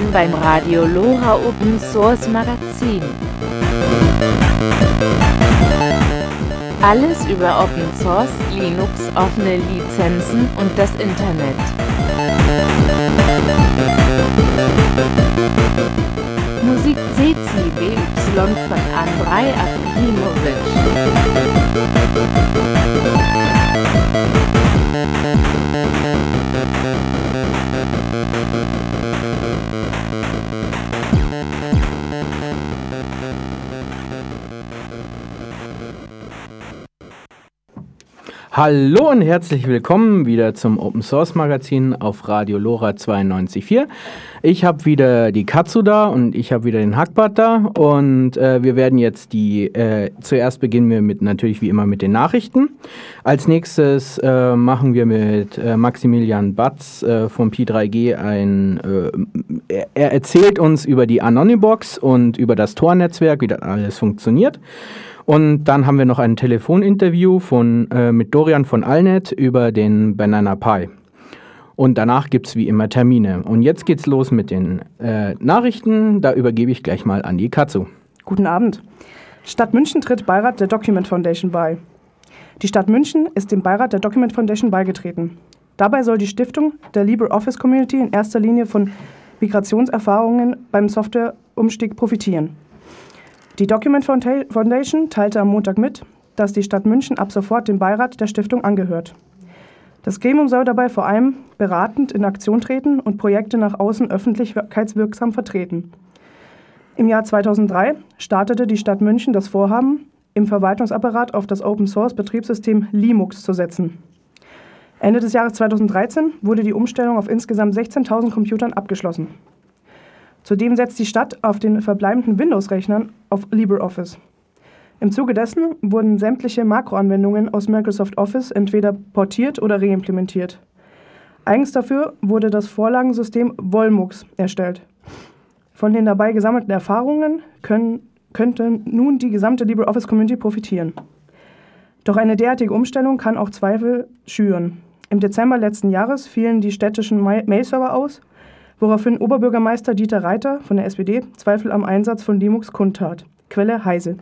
willkommen beim Radio Lora Open Source Magazin. Alles über Open Source, Linux, offene Lizenzen und das Internet. Musik CCBY von Andrei Akimovic. Hallo und herzlich willkommen wieder zum Open Source Magazin auf Radio Lora 92.4. Ich habe wieder die Katsu da und ich habe wieder den Hackbart da und wir werden jetzt zuerst beginnen wir natürlich wie immer mit den Nachrichten. Als nächstes machen wir mit Maximilian Batz vom Pi3G er erzählt uns über die Anonybox und über das Tor-Netzwerk, wie das alles funktioniert. Und dann haben wir noch ein Telefoninterview mit Dorian von Allnet über den Banana Pi. Und danach gibt es wie immer Termine. Und jetzt geht's los mit den Nachrichten. Da übergebe ich gleich mal an die Katsu. Guten Abend. Stadt München tritt Beirat der Document Foundation bei. Die Stadt München ist dem Beirat der Document Foundation beigetreten. Dabei soll die Stiftung der LibreOffice Community in erster Linie von Migrationserfahrungen beim Softwareumstieg profitieren. Die Document Foundation teilte am Montag mit, dass die Stadt München ab sofort dem Beirat der Stiftung angehört. Das Gremium soll dabei vor allem beratend in Aktion treten und Projekte nach außen öffentlichkeitswirksam vertreten. Im Jahr 2003 startete die Stadt München das Vorhaben, im Verwaltungsapparat auf das Open-Source-Betriebssystem Linux zu setzen. Ende des Jahres 2013 wurde die Umstellung auf insgesamt 16.000 Computern abgeschlossen. Zudem setzt die Stadt auf den verbleibenden Windows-Rechnern auf LibreOffice. Im Zuge dessen wurden sämtliche Makroanwendungen aus Microsoft Office entweder portiert oder reimplementiert. Eigens dafür wurde das Vorlagensystem Volmux erstellt. Von den dabei gesammelten Erfahrungen könnte nun die gesamte LibreOffice-Community profitieren. Doch eine derartige Umstellung kann auch Zweifel schüren. Im Dezember letzten Jahres fielen die städtischen Mail-Server aus, woraufhin Oberbürgermeister Dieter Reiter von der SPD Zweifel am Einsatz von Linux kundtat. Quelle Heise.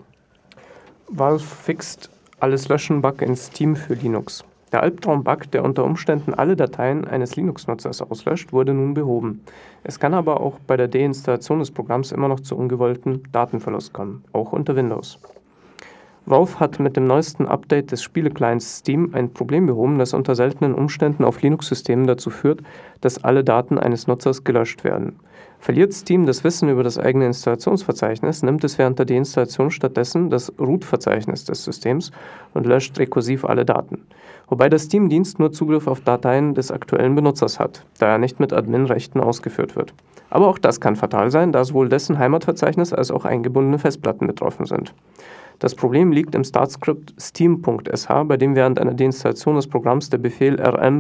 Valve fixt alles Löschen-Bug in Steam für Linux. Der Albtraum-Bug, der unter Umständen alle Dateien eines Linux-Nutzers auslöscht, wurde nun behoben. Es kann aber auch bei der Deinstallation des Programms immer noch zu ungewollten Datenverlust kommen, auch unter Windows. Valve hat mit dem neuesten Update des Spiele-Clients Steam ein Problem behoben, das unter seltenen Umständen auf Linux-Systemen dazu führt, dass alle Daten eines Nutzers gelöscht werden. Verliert Steam das Wissen über das eigene Installationsverzeichnis, nimmt es während der Deinstallation stattdessen das Root-Verzeichnis des Systems und löscht rekursiv alle Daten. Wobei der Steam-Dienst nur Zugriff auf Dateien des aktuellen Benutzers hat, da er nicht mit Admin-Rechten ausgeführt wird. Aber auch das kann fatal sein, da sowohl dessen Heimatverzeichnis als auch eingebundene Festplatten betroffen sind. Das Problem liegt im Startskript steam.sh, bei dem während einer Deinstallation des Programms der Befehl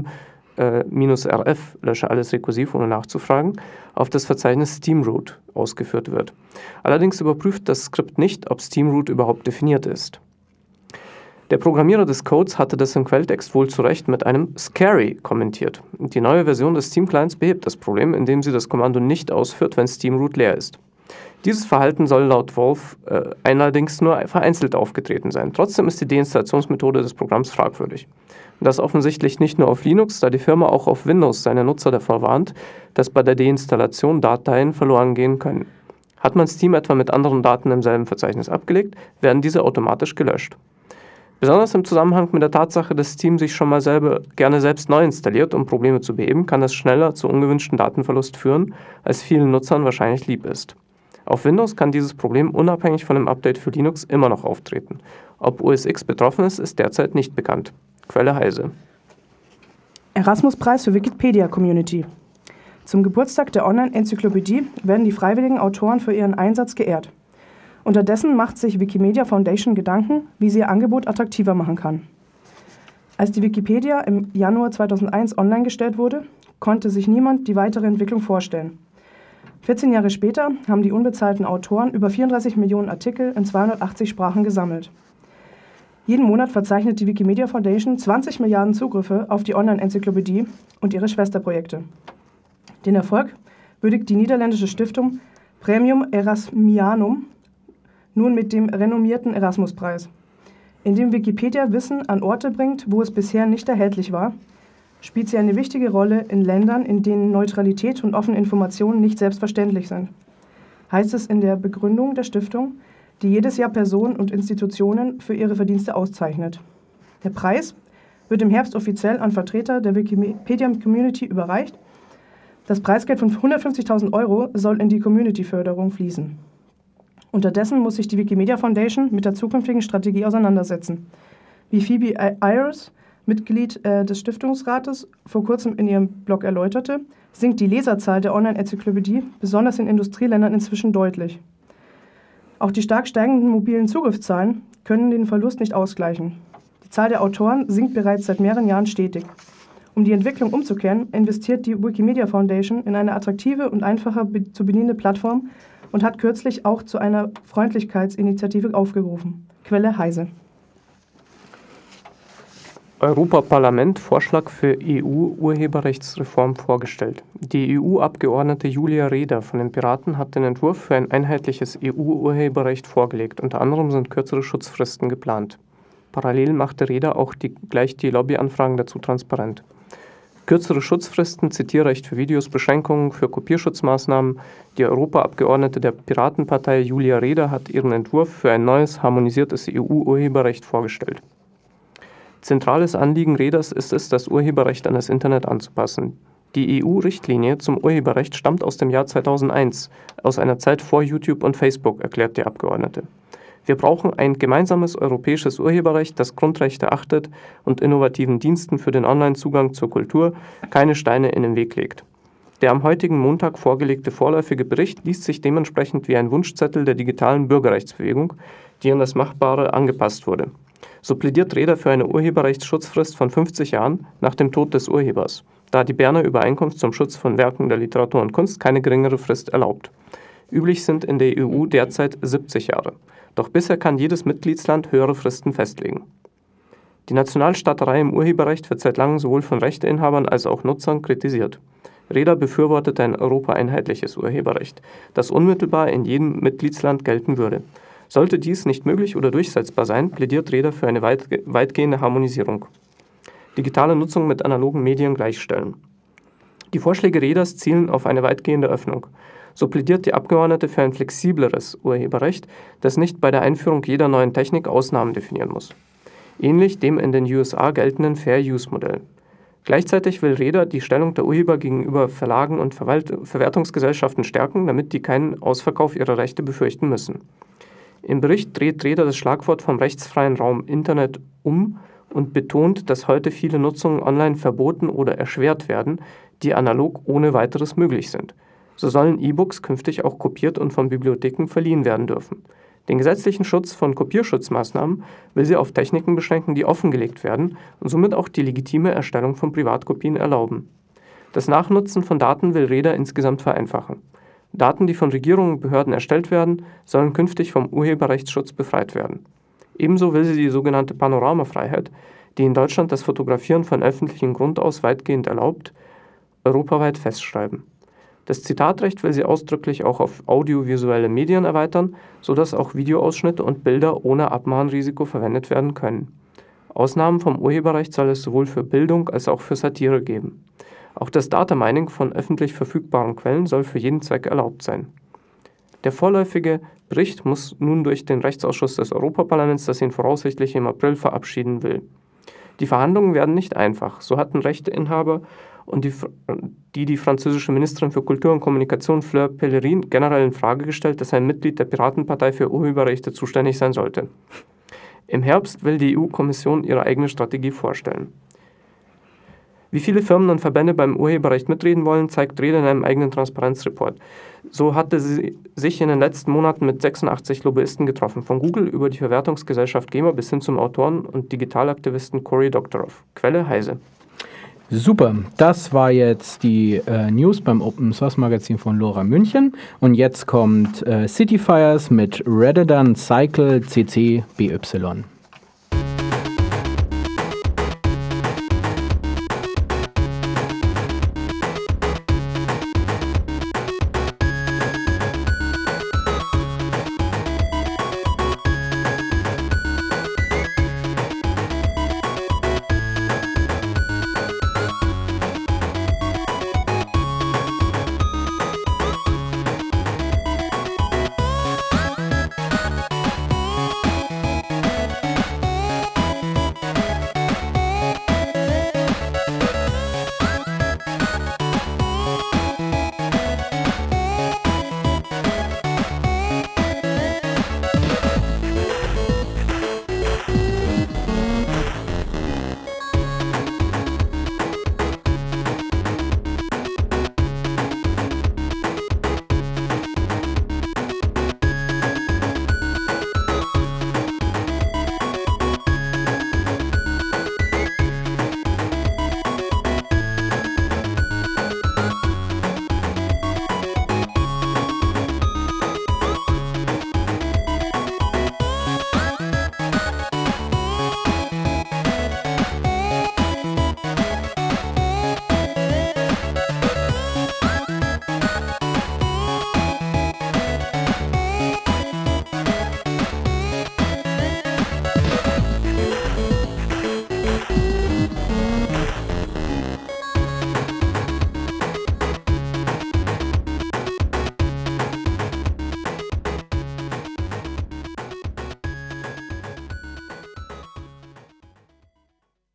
rm-rf, lösche alles rekursiv ohne nachzufragen, auf das Verzeichnis steamroot ausgeführt wird. Allerdings überprüft das Skript nicht, ob steamroot überhaupt definiert ist. Der Programmierer des Codes hatte das im Quelltext wohl zu Recht mit einem scary kommentiert. Die neue Version des Steam-Clients behebt das Problem, indem sie das Kommando nicht ausführt, wenn steamroot leer ist. Dieses Verhalten soll laut Valve allerdings nur vereinzelt aufgetreten sein. Trotzdem ist die Deinstallationsmethode des Programms fragwürdig. Das offensichtlich nicht nur auf Linux, da die Firma auch auf Windows seine Nutzer davor warnt, dass bei der Deinstallation Dateien verloren gehen können. Hat man Steam etwa mit anderen Daten im selben Verzeichnis abgelegt, werden diese automatisch gelöscht. Besonders im Zusammenhang mit der Tatsache, dass Steam sich schon mal gerne selbst neu installiert, um Probleme zu beheben, kann es schneller zu ungewünschten Datenverlust führen, als vielen Nutzern wahrscheinlich lieb ist. Auf Windows kann dieses Problem unabhängig von dem Update für Linux immer noch auftreten. Ob OS X betroffen ist, ist derzeit nicht bekannt. Quelle Heise. Erasmus-Preis für Wikipedia-Community. Zum Geburtstag der Online-Enzyklopädie werden die freiwilligen Autoren für ihren Einsatz geehrt. Unterdessen macht sich Wikimedia Foundation Gedanken, wie sie ihr Angebot attraktiver machen kann. Als die Wikipedia im Januar 2001 online gestellt wurde, konnte sich niemand die weitere Entwicklung vorstellen. 14 Jahre später haben die unbezahlten Autoren über 34 Millionen Artikel in 280 Sprachen gesammelt. Jeden Monat verzeichnet die Wikimedia Foundation 20 Milliarden Zugriffe auf die Online-Enzyklopädie und ihre Schwesterprojekte. Den Erfolg würdigt die niederländische Stiftung Premium Erasmianum nun mit dem renommierten Erasmus-Preis. Indem Wikipedia Wissen an Orte bringt, wo es bisher nicht erhältlich war, spielt sie eine wichtige Rolle in Ländern, in denen Neutralität und offene Informationen nicht selbstverständlich sind. Heißt es in der Begründung der Stiftung, die jedes Jahr Personen und Institutionen für ihre Verdienste auszeichnet. Der Preis wird im Herbst offiziell an Vertreter der Wikipedia-Community überreicht. Das Preisgeld von 150.000 € soll in die Community-Förderung fließen. Unterdessen muss sich die Wikimedia Foundation mit der zukünftigen Strategie auseinandersetzen. Wie Phoebe Ayers, Mitglied des Stiftungsrates, vor kurzem in ihrem Blog erläuterte, sinkt die Leserzahl der Online-Enzyklopädie besonders in Industrieländern inzwischen deutlich. Auch die stark steigenden mobilen Zugriffszahlen können den Verlust nicht ausgleichen. Die Zahl der Autoren sinkt bereits seit mehreren Jahren stetig. Um die Entwicklung umzukehren, investiert die Wikimedia Foundation in eine attraktive und einfacher zu bedienende Plattform und hat kürzlich auch zu einer Freundlichkeitsinitiative aufgerufen. Quelle Heise. Europaparlament Vorschlag für EU-Urheberrechtsreform vorgestellt. Die EU-Abgeordnete Julia Reda von den Piraten hat den Entwurf für ein einheitliches EU-Urheberrecht vorgelegt. Unter anderem sind kürzere Schutzfristen geplant. Parallel machte Reda auch gleich die Lobbyanfragen dazu transparent. Kürzere Schutzfristen, Zitierrecht für Videos, Beschränkungen für Kopierschutzmaßnahmen. Die Europaabgeordnete der Piratenpartei Julia Reda hat ihren Entwurf für ein neues, harmonisiertes EU-Urheberrecht vorgestellt. Zentrales Anliegen Redas ist es, das Urheberrecht an das Internet anzupassen. Die EU-Richtlinie zum Urheberrecht stammt aus dem Jahr 2001, aus einer Zeit vor YouTube und Facebook, erklärt die Abgeordnete. Wir brauchen ein gemeinsames europäisches Urheberrecht, das Grundrechte achtet und innovativen Diensten für den Online-Zugang zur Kultur keine Steine in den Weg legt. Der am heutigen Montag vorgelegte vorläufige Bericht liest sich dementsprechend wie ein Wunschzettel der digitalen Bürgerrechtsbewegung, die an das Machbare angepasst wurde. So plädiert Reda für eine Urheberrechtsschutzfrist von 50 Jahren nach dem Tod des Urhebers, da die Berner Übereinkunft zum Schutz von Werken der Literatur und Kunst keine geringere Frist erlaubt. Üblich sind in der EU derzeit 70 Jahre. Doch bisher kann jedes Mitgliedsland höhere Fristen festlegen. Die Nationalstaaterei im Urheberrecht wird seit langem sowohl von Rechteinhabern als auch Nutzern kritisiert. Reda befürwortet ein europaeinheitliches Urheberrecht, das unmittelbar in jedem Mitgliedsland gelten würde. Sollte dies nicht möglich oder durchsetzbar sein, plädiert Reda für eine weitgehende Harmonisierung. Digitale Nutzung mit analogen Medien gleichstellen. Die Vorschläge Redas zielen auf eine weitgehende Öffnung. So plädiert die Abgeordnete für ein flexibleres Urheberrecht, das nicht bei der Einführung jeder neuen Technik Ausnahmen definieren muss. Ähnlich dem in den USA geltenden Fair-Use-Modell. Gleichzeitig will Reda die Stellung der Urheber gegenüber Verlagen und Verwertungsgesellschaften stärken, damit die keinen Ausverkauf ihrer Rechte befürchten müssen. Im Bericht dreht Reda das Schlagwort vom rechtsfreien Raum Internet um und betont, dass heute viele Nutzungen online verboten oder erschwert werden, die analog ohne weiteres möglich sind. So sollen E-Books künftig auch kopiert und von Bibliotheken verliehen werden dürfen. Den gesetzlichen Schutz von Kopierschutzmaßnahmen will sie auf Techniken beschränken, die offengelegt werden und somit auch die legitime Erstellung von Privatkopien erlauben. Das Nachnutzen von Daten will Reda insgesamt vereinfachen. Daten, die von Regierungen und Behörden erstellt werden, sollen künftig vom Urheberrechtsschutz befreit werden. Ebenso will sie die sogenannte Panoramafreiheit, die in Deutschland das Fotografieren von öffentlichem Grund aus weitgehend erlaubt, europaweit festschreiben. Das Zitatrecht will sie ausdrücklich auch auf audiovisuelle Medien erweitern, sodass auch Videoausschnitte und Bilder ohne Abmahnrisiko verwendet werden können. Ausnahmen vom Urheberrecht soll es sowohl für Bildung als auch für Satire geben. Auch das Data-Mining von öffentlich verfügbaren Quellen soll für jeden Zweck erlaubt sein. Der vorläufige Bericht muss nun durch den Rechtsausschuss des Europaparlaments, das ihn voraussichtlich im April verabschieden will. Die Verhandlungen werden nicht einfach. So hatten Rechteinhaber und die französische Ministerin für Kultur und Kommunikation Fleur Pellerin generell in Frage gestellt, dass ein Mitglied der Piratenpartei für Urheberrechte zuständig sein sollte. Im Herbst will die EU-Kommission ihre eigene Strategie vorstellen. Wie viele Firmen und Verbände beim Urheberrecht mitreden wollen, zeigt Reda in einem eigenen Transparenzreport. So hatte sie sich in den letzten Monaten mit 86 Lobbyisten getroffen, von Google über die Verwertungsgesellschaft GEMA bis hin zum Autoren- und Digitalaktivisten Cory Doctorow. Quelle Heise. Super, das war jetzt die News beim Open Source Magazin von LoRa München. Und jetzt kommt Cityfires mit Redundant Cycle CC BY.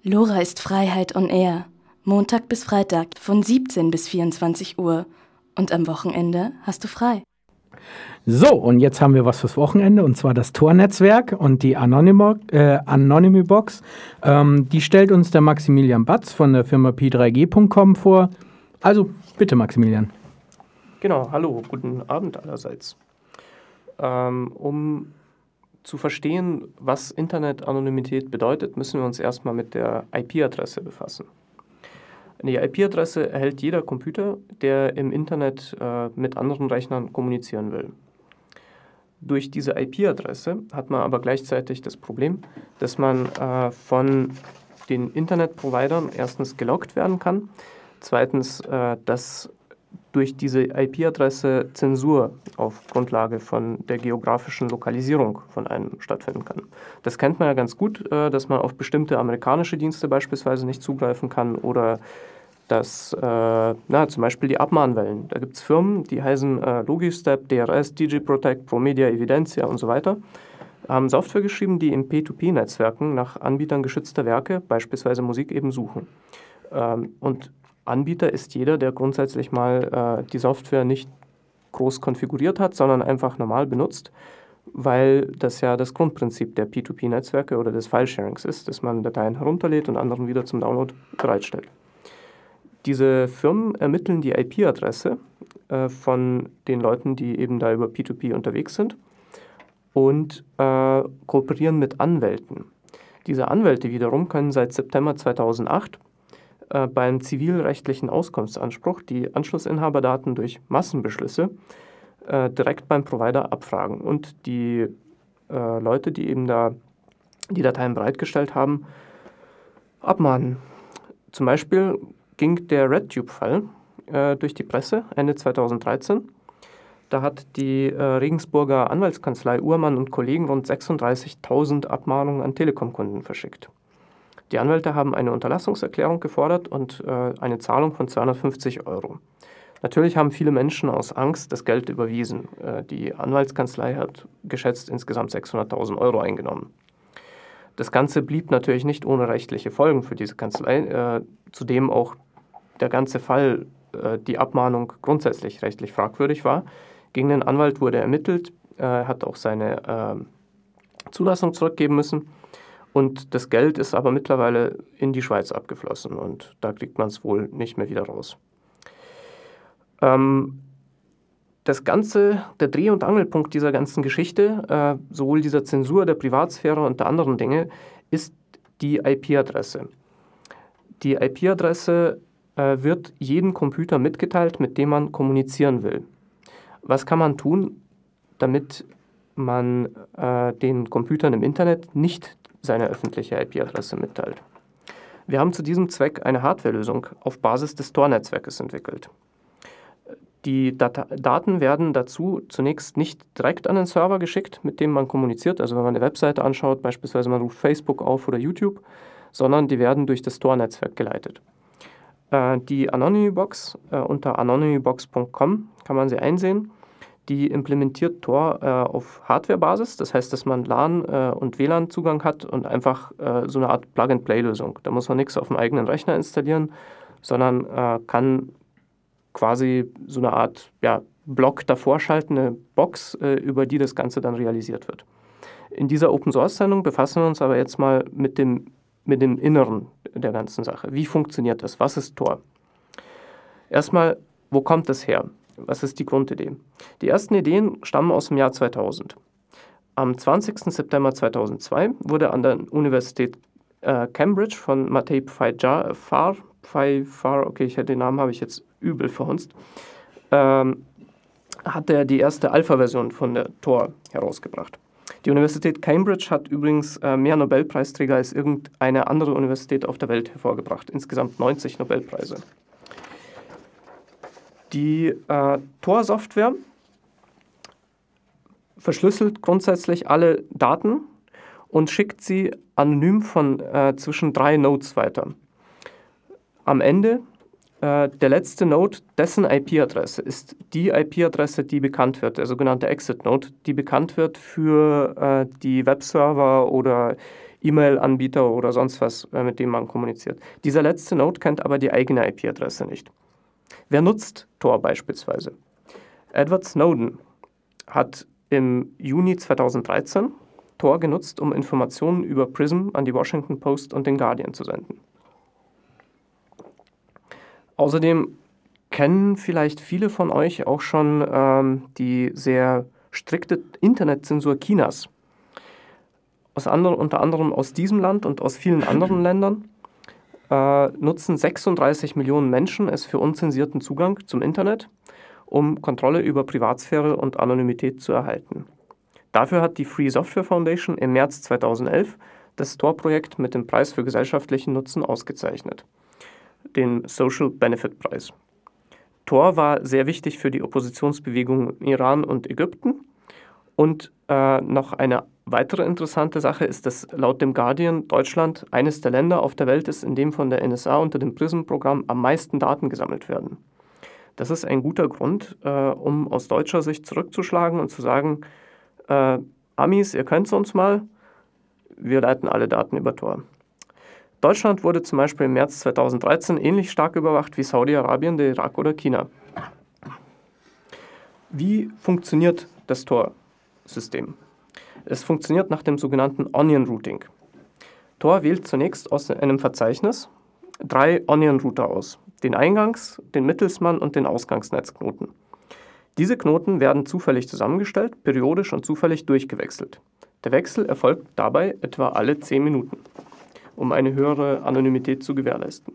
LoRa ist Freiheit on Air. Montag bis Freitag von 17 bis 24 Uhr. Und am Wochenende hast du frei. So, und jetzt haben wir was fürs Wochenende, und zwar das Tor-Netzwerk und die Anonymy-Box. Die stellt uns der Maximilian Batz von der Firma P3G.com vor. Also, bitte Maximilian. Genau, hallo, guten Abend allerseits. Um zu verstehen, was Internet-Anonymität bedeutet, müssen wir uns erstmal mit der IP-Adresse befassen. Die IP-Adresse erhält jeder Computer, der im Internet mit anderen Rechnern kommunizieren will. Durch diese IP-Adresse hat man aber gleichzeitig das Problem, dass man von den Internetprovidern erstens gelockt werden kann, zweitens, dass durch diese IP-Adresse Zensur auf Grundlage von der geografischen Lokalisierung von einem stattfinden kann. Das kennt man ja ganz gut, dass man auf bestimmte amerikanische Dienste beispielsweise nicht zugreifen kann oder dass zum Beispiel die Abmahnwellen. Da gibt es Firmen, die heißen Logistep, DRS, DigiProtect, Promedia, Evidentia und so weiter, haben Software geschrieben, die in P2P-Netzwerken nach Anbietern geschützter Werke, beispielsweise Musik, eben suchen. Und Anbieter ist jeder, der grundsätzlich mal die Software nicht groß konfiguriert hat, sondern einfach normal benutzt, weil das ja das Grundprinzip der P2P-Netzwerke oder des File-Sharings ist, dass man Dateien herunterlädt und anderen wieder zum Download bereitstellt. Diese Firmen ermitteln die IP-Adresse von den Leuten, die eben da über P2P unterwegs sind und kooperieren mit Anwälten. Diese Anwälte wiederum können seit September 2008 beim zivilrechtlichen Auskunftsanspruch die Anschlussinhaberdaten durch Massenbeschlüsse direkt beim Provider abfragen und die Leute, die eben da die Dateien bereitgestellt haben, abmahnen. Zum Beispiel ging der RedTube-Fall durch die Presse Ende 2013. Da hat die Regensburger Anwaltskanzlei Uhrmann und Kollegen rund 36.000 Abmahnungen an Telekom-Kunden verschickt. Die Anwälte haben eine Unterlassungserklärung gefordert und eine Zahlung von 250 €. Natürlich haben viele Menschen aus Angst das Geld überwiesen. Die Anwaltskanzlei hat geschätzt insgesamt 600.000 € eingenommen. Das Ganze blieb natürlich nicht ohne rechtliche Folgen für diese Kanzlei, zudem auch der ganze Fall, die Abmahnung grundsätzlich rechtlich fragwürdig war. Gegen den Anwalt wurde ermittelt, hat auch seine Zulassung zurückgeben müssen. Und das Geld ist aber mittlerweile in die Schweiz abgeflossen und da kriegt man es wohl nicht mehr wieder raus. Das Ganze, der Dreh- und Angelpunkt dieser ganzen Geschichte, sowohl dieser Zensur der Privatsphäre und der anderen Dinge, ist die IP-Adresse. Die IP-Adresse wird jedem Computer mitgeteilt, mit dem man kommunizieren will. Was kann man tun, damit man den Computern im Internet nicht seine öffentliche IP-Adresse mitteilt? Wir haben zu diesem Zweck eine Hardwarelösung auf Basis des Tor-Netzwerkes entwickelt. Die Daten werden dazu zunächst nicht direkt an den Server geschickt, mit dem man kommuniziert, also wenn man eine Webseite anschaut, beispielsweise man ruft Facebook auf oder YouTube, sondern die werden durch das Tor-Netzwerk geleitet. Die Anonymy-Box unter anonymy-box.com kann man sie einsehen. Die implementiert Tor auf Hardware-Basis, das heißt, dass man LAN und WLAN-Zugang hat und einfach so eine Art Plug-and-Play-Lösung. Da muss man nichts auf dem eigenen Rechner installieren, sondern kann quasi so eine Art Block davor schalten, eine Box, über die das Ganze dann realisiert wird. In dieser Open-Source-Sendung befassen wir uns aber jetzt mal mit dem Inneren der ganzen Sache. Wie funktioniert das? Was ist Tor? Erstmal, wo kommt das her? Was ist die Grundidee? Die ersten Ideen stammen aus dem Jahr 2000. Am 20. September 2002 wurde an der Universität Cambridge von Matej Pfeiffer, okay, den Namen habe ich jetzt übel verhunzt, hat er die erste Alpha-Version von der Tor herausgebracht. Die Universität Cambridge hat übrigens mehr Nobelpreisträger als irgendeine andere Universität auf der Welt hervorgebracht. Insgesamt 90 Nobelpreise. Die Tor-Software verschlüsselt grundsätzlich alle Daten und schickt sie anonym von zwischen 3 Nodes weiter. Am Ende der letzte Node, dessen IP-Adresse ist die IP-Adresse, die bekannt wird, der sogenannte Exit-Node, die bekannt wird für die Webserver oder E-Mail-Anbieter oder sonst was, mit dem man kommuniziert. Dieser letzte Node kennt aber die eigene IP-Adresse nicht. Wer nutzt Tor beispielsweise? Edward Snowden hat im Juni 2013 Tor genutzt, um Informationen über PRISM an die Washington Post und den Guardian zu senden. Außerdem kennen vielleicht viele von euch auch schon die sehr strikte Internetzensur Chinas. Unter anderem aus diesem Land und aus vielen anderen Ländern nutzen 36 Millionen Menschen es für unzensierten Zugang zum Internet, um Kontrolle über Privatsphäre und Anonymität zu erhalten. Dafür hat die Free Software Foundation im März 2011 das Tor-Projekt mit dem Preis für gesellschaftlichen Nutzen ausgezeichnet, den Social Benefit Preis. Tor war sehr wichtig für die Oppositionsbewegung im Iran und Ägypten. Und noch eine weitere interessante Sache ist, dass laut dem Guardian Deutschland eines der Länder auf der Welt ist, in dem von der NSA unter dem PRISM-Programm am meisten Daten gesammelt werden. Das ist ein guter Grund, um aus deutscher Sicht zurückzuschlagen und zu sagen, Amis, ihr könnt es uns mal, wir leiten alle Daten über Tor. Deutschland wurde zum Beispiel im März 2013 ähnlich stark überwacht wie Saudi-Arabien, der Irak oder China. Wie funktioniert das Tor-System? Es funktioniert nach dem sogenannten Onion Routing. Tor wählt zunächst aus einem Verzeichnis 3 Onion-Router aus, den Eingangs-, den Mittelsmann- und den Ausgangsnetzknoten. Diese Knoten werden zufällig zusammengestellt, periodisch und zufällig durchgewechselt. Der Wechsel erfolgt dabei etwa alle 10 Minuten, um eine höhere Anonymität zu gewährleisten.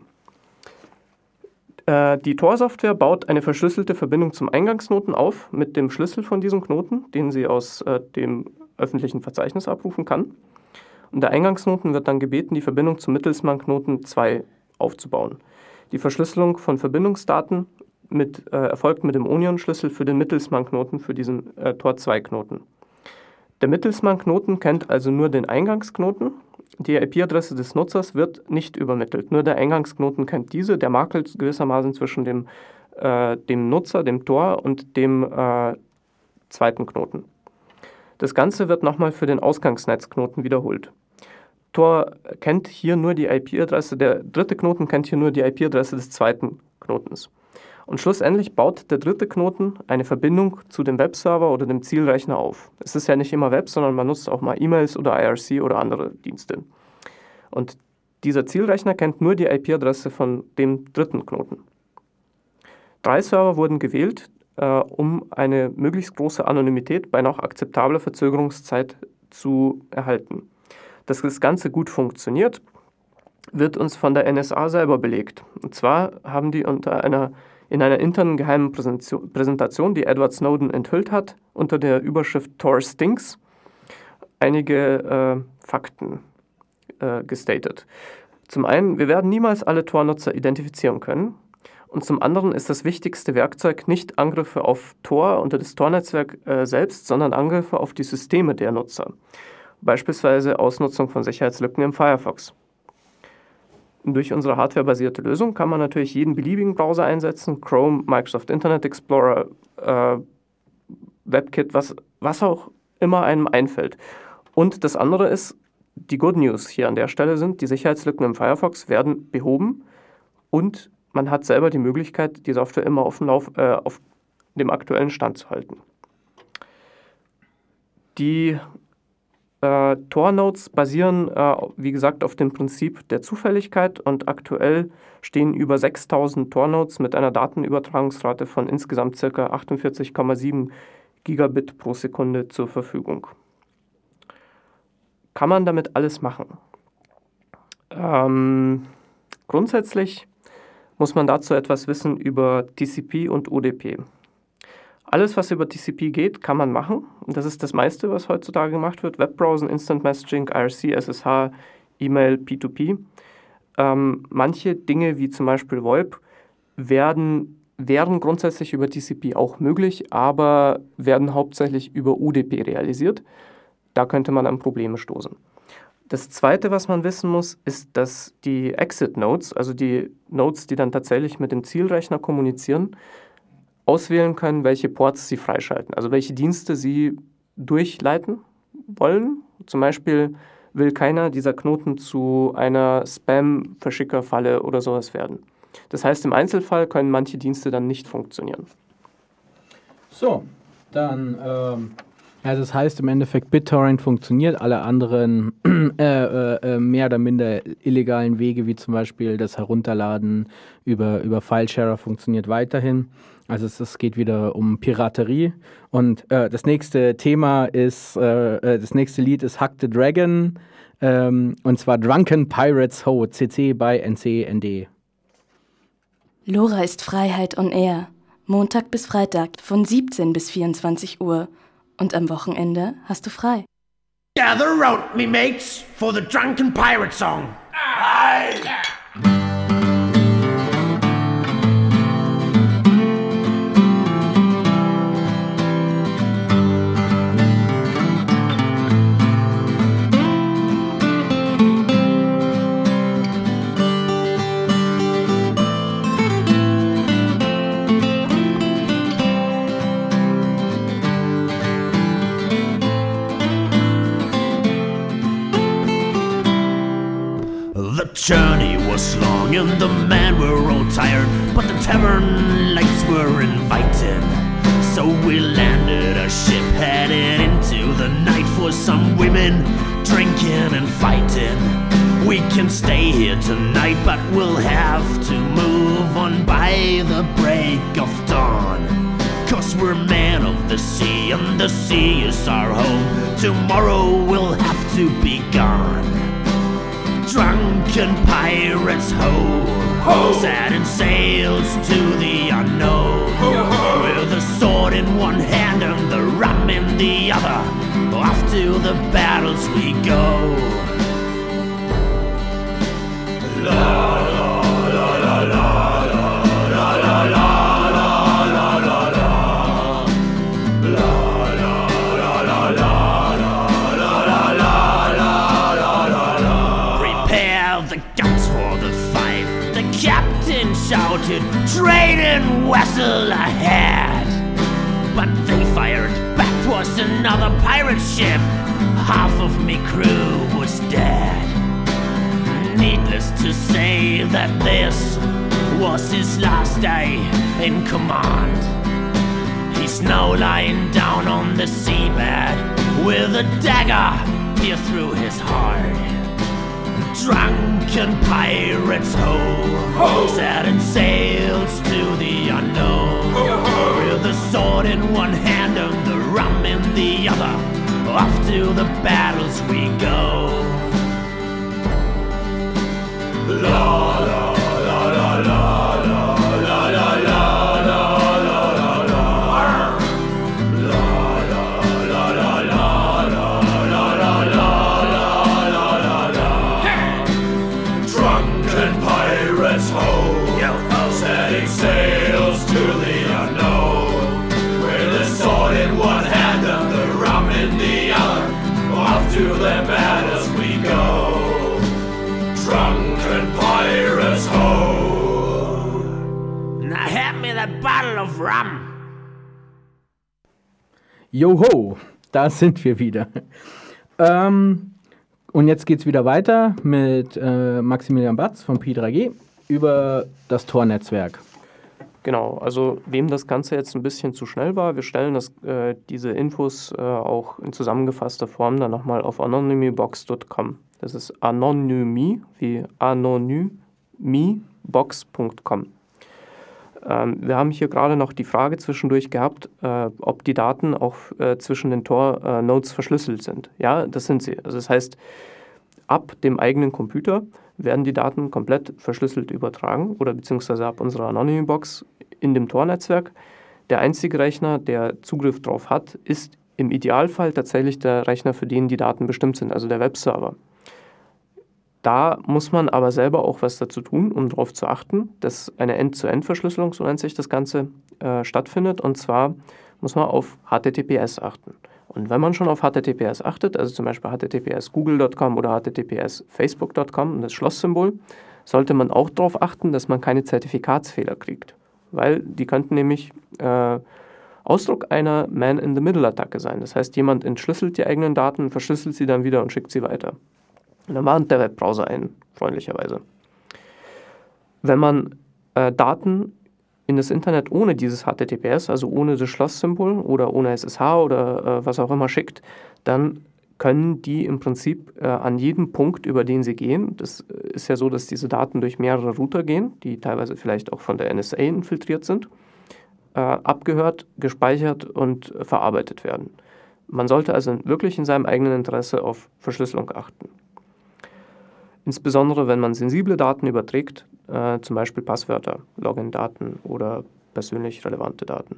Die Tor-Software baut eine verschlüsselte Verbindung zum Eingangsknoten auf mit dem Schlüssel von diesem Knoten, den sie aus dem öffentlichen Verzeichnis abrufen kann. Und der Eingangsknoten wird dann gebeten, die Verbindung zum Mittelsmann-Knoten 2 aufzubauen. Die Verschlüsselung von Verbindungsdaten erfolgt mit dem Onion-Schlüssel für den Mittelsmann-Knoten, für diesen Tor-2-Knoten. Der Mittelsmann-Knoten kennt also nur den Eingangsknoten. Die IP-Adresse des Nutzers wird nicht übermittelt. Nur der Eingangsknoten kennt diese. Der makelt gewissermaßen zwischen dem Nutzer, dem Tor und dem zweiten Knoten. Das Ganze wird nochmal für den Ausgangsnetzknoten wiederholt. Tor kennt hier nur die IP-Adresse, der dritte Knoten kennt hier nur die IP-Adresse des zweiten Knotens. Und schlussendlich baut der dritte Knoten eine Verbindung zu dem Webserver oder dem Zielrechner auf. Es ist ja nicht immer Web, sondern man nutzt auch mal E-Mails oder IRC oder andere Dienste. Und dieser Zielrechner kennt nur die IP-Adresse von dem dritten Knoten. 3 Server wurden gewählt, um eine möglichst große Anonymität bei noch akzeptabler Verzögerungszeit zu erhalten. Dass das Ganze gut funktioniert, wird uns von der NSA selber belegt. Und zwar haben die in einer internen geheimen Präsentation, die Edward Snowden enthüllt hat, unter der Überschrift Tor Stinks, einige Fakten gestatet. Zum einen, wir werden niemals alle Tor-Nutzer identifizieren können. Und zum anderen ist das wichtigste Werkzeug nicht Angriffe auf Tor unter das Tor-Netzwerk selbst, sondern Angriffe auf die Systeme der Nutzer. Beispielsweise Ausnutzung von Sicherheitslücken im Firefox. Durch unsere hardwarebasierte Lösung kann man natürlich jeden beliebigen Browser einsetzen, Chrome, Microsoft Internet Explorer, WebKit, was auch immer einem einfällt. Und das andere ist, die Good News hier an der Stelle sind, die Sicherheitslücken im Firefox werden behoben und man hat selber die Möglichkeit, die Software immer auf dem aktuellen Stand zu halten. Die Tor-Nodes basieren, wie gesagt, auf dem Prinzip der Zufälligkeit und aktuell stehen über 6000 Tor-Nodes mit einer Datenübertragungsrate von insgesamt ca. 48,7 Gigabit pro Sekunde zur Verfügung. Kann man damit alles machen? Grundsätzlich muss man dazu etwas wissen über TCP und UDP. Alles, was über TCP geht, kann man machen. Und das ist das meiste, was heutzutage gemacht wird. Webbrowsen, Instant Messaging, IRC, SSH, E-Mail, P2P. Manche Dinge, wie zum Beispiel VoIP, wären grundsätzlich über TCP auch möglich, aber werden hauptsächlich über UDP realisiert. Da könnte man an Probleme stoßen. Das Zweite, was man wissen muss, ist, dass die Exit-Nodes, also die Nodes, die dann tatsächlich mit dem Zielrechner kommunizieren, auswählen können, welche Ports sie freischalten, also welche Dienste sie durchleiten wollen. Zum Beispiel will keiner dieser Knoten zu einer Spam-Verschickerfalle oder sowas werden. Das heißt, im Einzelfall können manche Dienste dann nicht funktionieren. So, dann, ja, das heißt im Endeffekt, BitTorrent funktioniert, alle anderen mehr oder minder illegalen Wege, wie zum Beispiel das Herunterladen über Filesharer, funktioniert weiterhin. Also es geht wieder um Piraterie. Und das nächste Thema ist, das nächste Lied ist Hack the Dragon, und zwar Drunken Pirates Ho, CC by NCND. Lora ist Freiheit on Air. Montag bis Freitag von 17 bis 24 Uhr. Und am Wochenende hast du frei. Gather round, me mates, for the Drunken Pirate Song. Aye. The journey was long and the men were all tired, but the tavern lights were invited. So we landed a ship headed into the night for some women drinking and fighting. We can stay here tonight, but we'll have to move on by the break of dawn. 'Cause we're men of the sea and the sea is our home. Tomorrow we'll have to be gone. Drunken pirates, ho, ho, setting sails to the unknown. Ho, ho. With a sword in one hand and the rum in the other, off to the battles we go. La la la la la la la la. Shouted, trading vessel ahead. But they fired back, 'twas another pirate ship. Half of me crew was dead. Needless to say that this was his last day in command. He's now lying down on the seabed with a dagger pierced through his heart. Drunken pirates, ho, ho, setting sails to the unknown. Ho, ho. With a sword in one hand and the rum in the other, off to the battles we go. La la la la la la la la la la. Sails to the unknown, with a sword in one hand and the rum in the other, off to the battles we go. Drunken pirates, ho! Now hand me that bottle of rum. Joho, da sind wir wieder. Und jetzt geht's wieder weiter mit Maximilian Batz von Pi3G über das Tor-Netzwerk. Genau, also wem das Ganze jetzt ein bisschen zu schnell war, wir stellen diese Infos auch in zusammengefasster Form dann nochmal auf anonymybox.com. Das ist anonymy wie anonymybox.com. Wir haben hier gerade noch die Frage zwischendurch gehabt, ob die Daten auch zwischen den Tor-Nodes verschlüsselt sind. Ja, das sind sie. Also das heißt, ab dem eigenen Computer werden die Daten komplett verschlüsselt übertragen oder beziehungsweise ab unserer Anonymybox in dem Tor-Netzwerk. Der einzige Rechner, der Zugriff drauf hat, ist im Idealfall tatsächlich der Rechner, für den die Daten bestimmt sind, also der Webserver. Da muss man aber selber auch was dazu tun, um darauf zu achten, dass eine End-zu-End-Verschlüsselung, so nennt sich das Ganze, stattfindet. Und zwar muss man auf HTTPS achten. Und wenn man schon auf HTTPS achtet, also zum Beispiel HTTPS google.com oder HTTPS facebook.com, das Schlosssymbol, sollte man auch darauf achten, dass man keine Zertifikatsfehler kriegt. Weil die könnten nämlich Ausdruck einer Man-in-the-Middle-Attacke sein. Das heißt, jemand entschlüsselt die eigenen Daten, verschlüsselt sie dann wieder und schickt sie weiter. Und dann warnt der Webbrowser einen, freundlicherweise. Wenn man Daten in das Internet ohne dieses HTTPS, also ohne das Schlosssymbol oder ohne SSH oder was auch immer schickt, dann können die im Prinzip an jedem Punkt, über den sie gehen, das ist ja so, dass diese Daten durch mehrere Router gehen, die teilweise vielleicht auch von der NSA infiltriert sind, abgehört, gespeichert und verarbeitet werden. Man sollte also wirklich in seinem eigenen Interesse auf Verschlüsselung achten. Insbesondere, wenn man sensible Daten überträgt, zum Beispiel Passwörter, Login-Daten oder persönlich relevante Daten.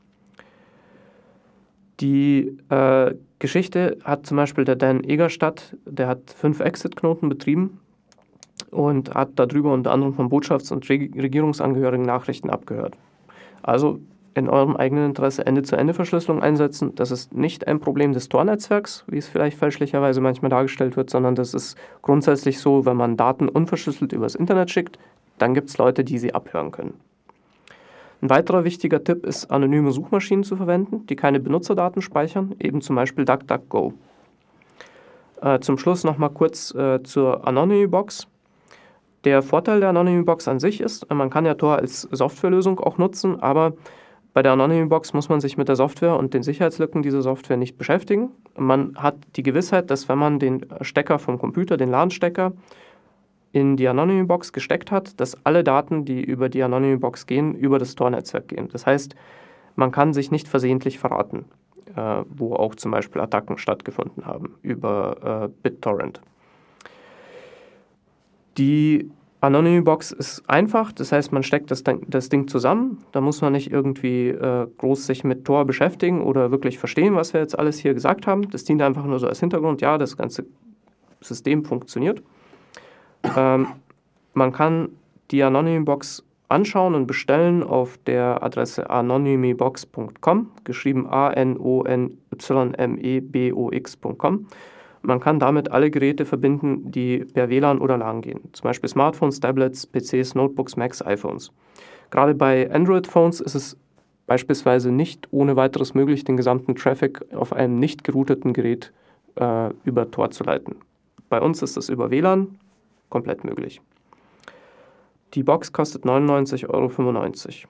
Die Geschichte hat zum Beispiel der Dan Egerstadt, der hat 5 Exit-Knoten betrieben und hat darüber unter anderem von Botschafts- und Regierungsangehörigen Nachrichten abgehört. Also in eurem eigenen Interesse Ende-zu-Ende-Verschlüsselung einsetzen. Das ist nicht ein Problem des Tor-Netzwerks, wie es vielleicht fälschlicherweise manchmal dargestellt wird, sondern das ist grundsätzlich so, wenn man Daten unverschlüsselt übers Internet schickt, dann gibt es Leute, die sie abhören können. Ein weiterer wichtiger Tipp ist, anonyme Suchmaschinen zu verwenden, die keine Benutzerdaten speichern, eben zum Beispiel DuckDuckGo. Zum Schluss nochmal kurz zur Anonymy-Box. Der Vorteil der Anonymy-Box an sich ist, man kann ja Tor als Softwarelösung auch nutzen, aber bei der Anonymy-Box muss man sich mit der Software und den Sicherheitslücken dieser Software nicht beschäftigen. Man hat die Gewissheit, dass wenn man den Stecker vom Computer, den LAN-Stecker, in die Anonymy-Box gesteckt hat, dass alle Daten, die über die Anonymy-Box gehen, über das Tor-Netzwerk gehen. Das heißt, man kann sich nicht versehentlich verraten, wo auch zum Beispiel Attacken stattgefunden haben über BitTorrent. Die Anonymy-Box ist einfach, das heißt, man steckt das Ding zusammen, da muss man nicht irgendwie groß sich mit Tor beschäftigen oder wirklich verstehen, was wir jetzt alles hier gesagt haben. Das dient einfach nur so als Hintergrund, ja, das ganze System funktioniert. Man kann die Anonymy-Box anschauen und bestellen auf der Adresse anonymybox.com, geschrieben ANONYMEBOX.com. Man kann damit alle Geräte verbinden, die per WLAN oder LAN gehen, zum Beispiel Smartphones, Tablets, PCs, Notebooks, Macs, iPhones. Gerade bei Android-Phones ist es beispielsweise nicht ohne weiteres möglich, den gesamten Traffic auf einem nicht gerouteten Gerät über Tor zu leiten. Bei uns ist das über WLAN komplett möglich. Die Box kostet 99,95 €.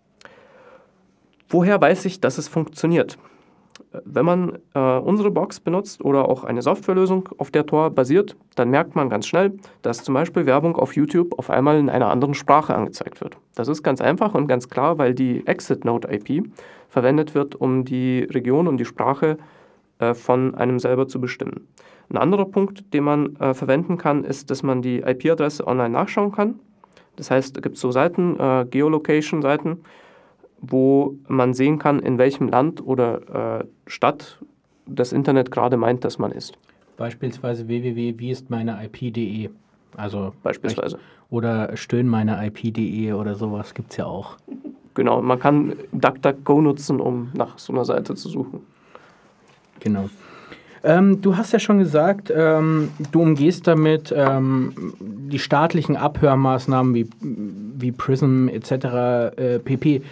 Woher weiß ich, dass es funktioniert? Wenn man unsere Box benutzt oder auch eine Softwarelösung, auf der Tor basiert, dann merkt man ganz schnell, dass zum Beispiel Werbung auf YouTube auf einmal in einer anderen Sprache angezeigt wird. Das ist ganz einfach und ganz klar, weil die Exit-Node-IP verwendet wird, um die Region und die Sprache von einem selber zu bestimmen. Ein anderer Punkt, den man verwenden kann, ist, dass man die IP-Adresse online nachschauen kann. Das heißt, es gibt so Seiten, Geolocation-Seiten, wo man sehen kann, in welchem Land oder Stadt das Internet gerade meint, dass man ist. Beispielsweise www.wieistmeineip.de. Also beispielsweise. Oder stöhnmeineip.de oder sowas gibt es ja auch. Genau, man kann DuckDuckGo nutzen, um nach so einer Seite zu suchen. Genau. Du hast ja schon gesagt, du umgehst damit die staatlichen Abhörmaßnahmen wie PRISM etc. pp.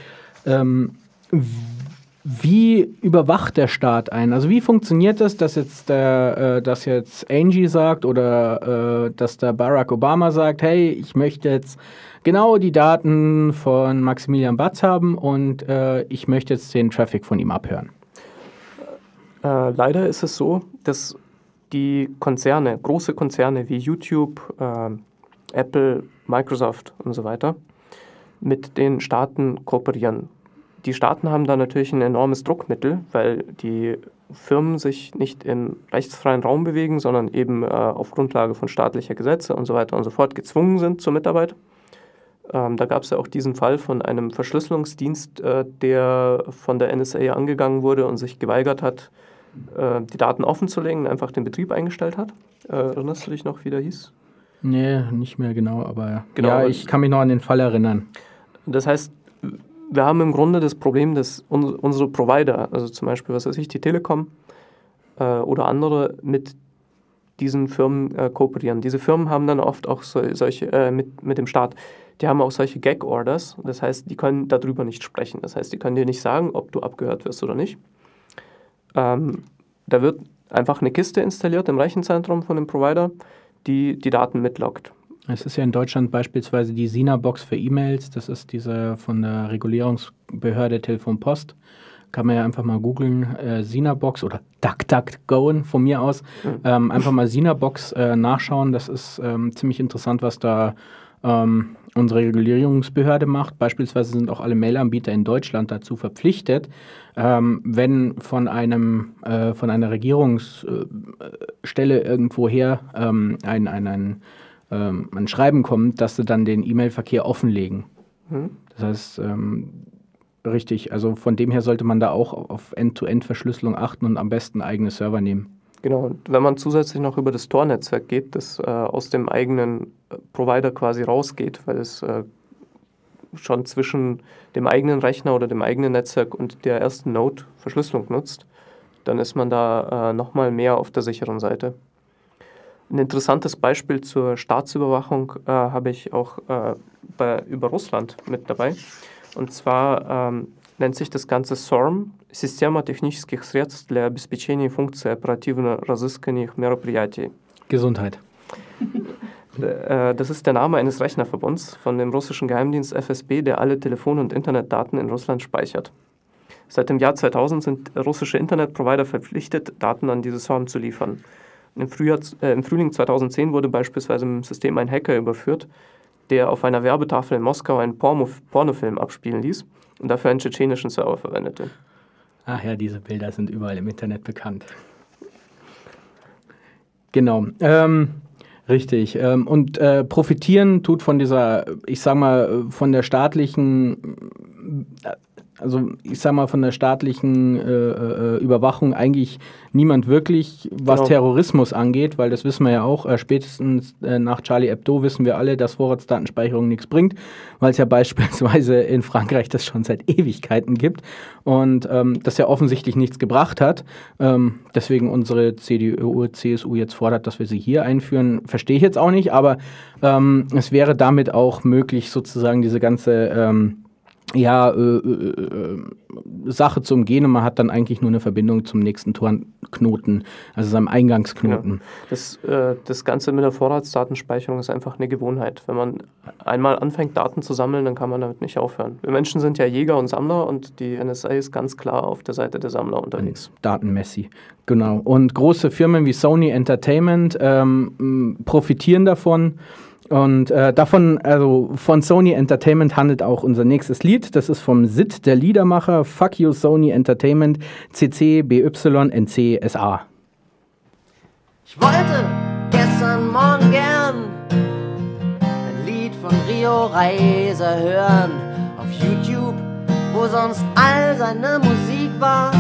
Wie überwacht der Staat einen? Also wie funktioniert das, dass jetzt Angie sagt oder dass der Barack Obama sagt, hey, ich möchte jetzt genau die Daten von Maximilian Batz haben und ich möchte jetzt den Traffic von ihm abhören? Leider ist es so, dass die Konzerne, große Konzerne wie YouTube, Apple, Microsoft und so weiter, mit den Staaten kooperieren. Die Staaten haben da natürlich ein enormes Druckmittel, weil die Firmen sich nicht im rechtsfreien Raum bewegen, sondern eben auf Grundlage von staatlicher Gesetze und so weiter und so fort gezwungen sind zur Mitarbeit. Da gab es ja auch diesen Fall von einem Verschlüsselungsdienst, der von der NSA angegangen wurde und sich geweigert hat, die Daten offenzulegen und einfach den Betrieb eingestellt hat. Erinnerst du dich noch, wie der hieß? Nee, nicht mehr genau, aber genau, ja, ich kann mich noch an den Fall erinnern. Das heißt, wir haben im Grunde das Problem, dass unsere Provider, also zum Beispiel, was weiß ich, die Telekom oder andere mit diesen Firmen kooperieren. Diese Firmen haben dann oft auch solche, mit dem Staat, die haben auch solche Gag-Orders, das heißt, die können darüber nicht sprechen. Das heißt, die können dir nicht sagen, ob du abgehört wirst oder nicht. Da wird einfach eine Kiste installiert im Rechenzentrum von dem Provider, die Daten mitloggt. Es ist ja in Deutschland beispielsweise die SINA-Box für E-Mails. Das ist diese von der Regulierungsbehörde Telefonpost. Kann man ja einfach mal googeln, SINA-Box oder DuckDuckGo von mir aus. Einfach mal SINA-Box nachschauen. Das ist ziemlich interessant, was da unsere Regulierungsbehörde macht. Beispielsweise sind auch alle Mailanbieter in Deutschland dazu verpflichtet, wenn von einer Regierungsstelle irgendwoher ein Schreiben kommt, dass sie dann den E-Mail-Verkehr offenlegen. Das heißt, richtig, also von dem her sollte man da auch auf End-to-End-Verschlüsselung achten und am besten eigene Server nehmen. Genau, und wenn man zusätzlich noch über das Tor-Netzwerk geht, das aus dem eigenen Provider quasi rausgeht, weil es schon zwischen dem eigenen Rechner oder dem eigenen Netzwerk und der ersten Node Verschlüsselung nutzt, dann ist man da nochmal mehr auf der sicheren Seite. Ein interessantes Beispiel zur Staatsüberwachung habe ich auch über Russland mit dabei. Und zwar nennt sich das Ganze SORM, Система технических средств для обеспечения функций оперативно-розыскных мероприятий. Gesundheit. Das ist der Name eines Rechnerverbunds von dem russischen Geheimdienst FSB, der alle Telefon- und Internetdaten in Russland speichert. Seit dem Jahr 2000 sind russische Internetprovider verpflichtet, Daten an diese SORM zu liefern. Im Frühling 2010 wurde beispielsweise im System ein Hacker überführt, der auf einer Werbetafel in Moskau einen Pornofilm abspielen ließ und dafür einen tschetschenischen Server verwendete. Ach ja, diese Bilder sind überall im Internet bekannt. Genau, richtig. Und profitieren tut von dieser, ich sag mal, von der staatlichen Überwachung eigentlich niemand wirklich, was Genau. Terrorismus angeht, weil das wissen wir ja auch, spätestens nach Charlie Hebdo wissen wir alle, dass Vorratsdatenspeicherung nichts bringt, weil es ja beispielsweise in Frankreich das schon seit Ewigkeiten gibt und das ja offensichtlich nichts gebracht hat. Deswegen unsere CDU, CSU jetzt fordert, dass wir sie hier einführen, verstehe ich jetzt auch nicht, aber es wäre damit auch möglich, sozusagen diese ganze Sache zu umgehen und man hat dann eigentlich nur eine Verbindung zum nächsten Torknoten, also seinem Eingangsknoten. Ja. Das Ganze mit der Vorratsdatenspeicherung ist einfach eine Gewohnheit. Wenn man einmal anfängt, Daten zu sammeln, dann kann man damit nicht aufhören. Wir Menschen sind ja Jäger und Sammler und die NSA ist ganz klar auf der Seite der Sammler unterwegs. Datenmessi, genau. Und große Firmen wie Sony Entertainment profitieren davon. Und von Sony Entertainment handelt auch unser nächstes Lied. Das ist vom Sid, der Liedermacher. Fuck you Sony Entertainment, CC BY NC SA. Ich wollte gestern Morgen gern ein Lied von Rio Reiser hören auf YouTube, wo sonst all seine Musik war.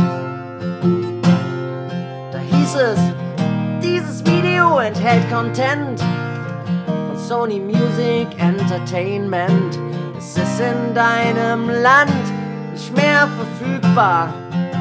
Da hieß es, dieses Video enthält Content Sony Music Entertainment. Es ist in deinem Land nicht mehr verfügbar.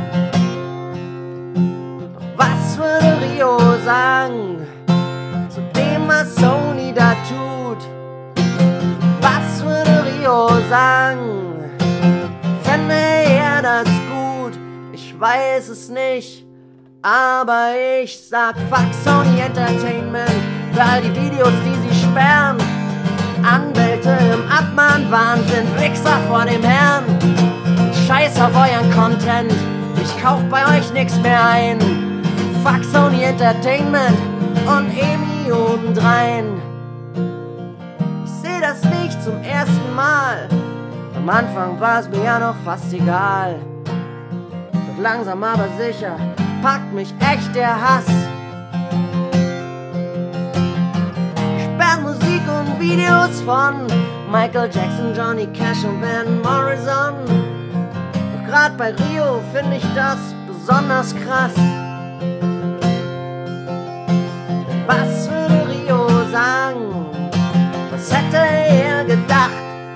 Doch was würde Rio sagen zu dem, was Sony da tut? Was würde Rio sagen? Fände er das gut? Ich weiß es nicht, aber ich sag fuck Sony Entertainment für all die Videos, die sie sperren. Anwälte im Abmahnwahnsinn, Wichser vor dem Herrn. Scheiß auf euren Content, ich kauf bei euch nix mehr ein. Fuck Sony Entertainment und EMI obendrein. Ich seh das nicht zum ersten Mal. Am Anfang war's mir ja noch fast egal. Doch langsam aber sicher packt mich echt der Hass. Musik und Videos von Michael Jackson, Johnny Cash und Van Morrison. Doch grad bei Rio finde ich das besonders krass. Was würde Rio sagen? Was hätte er gedacht?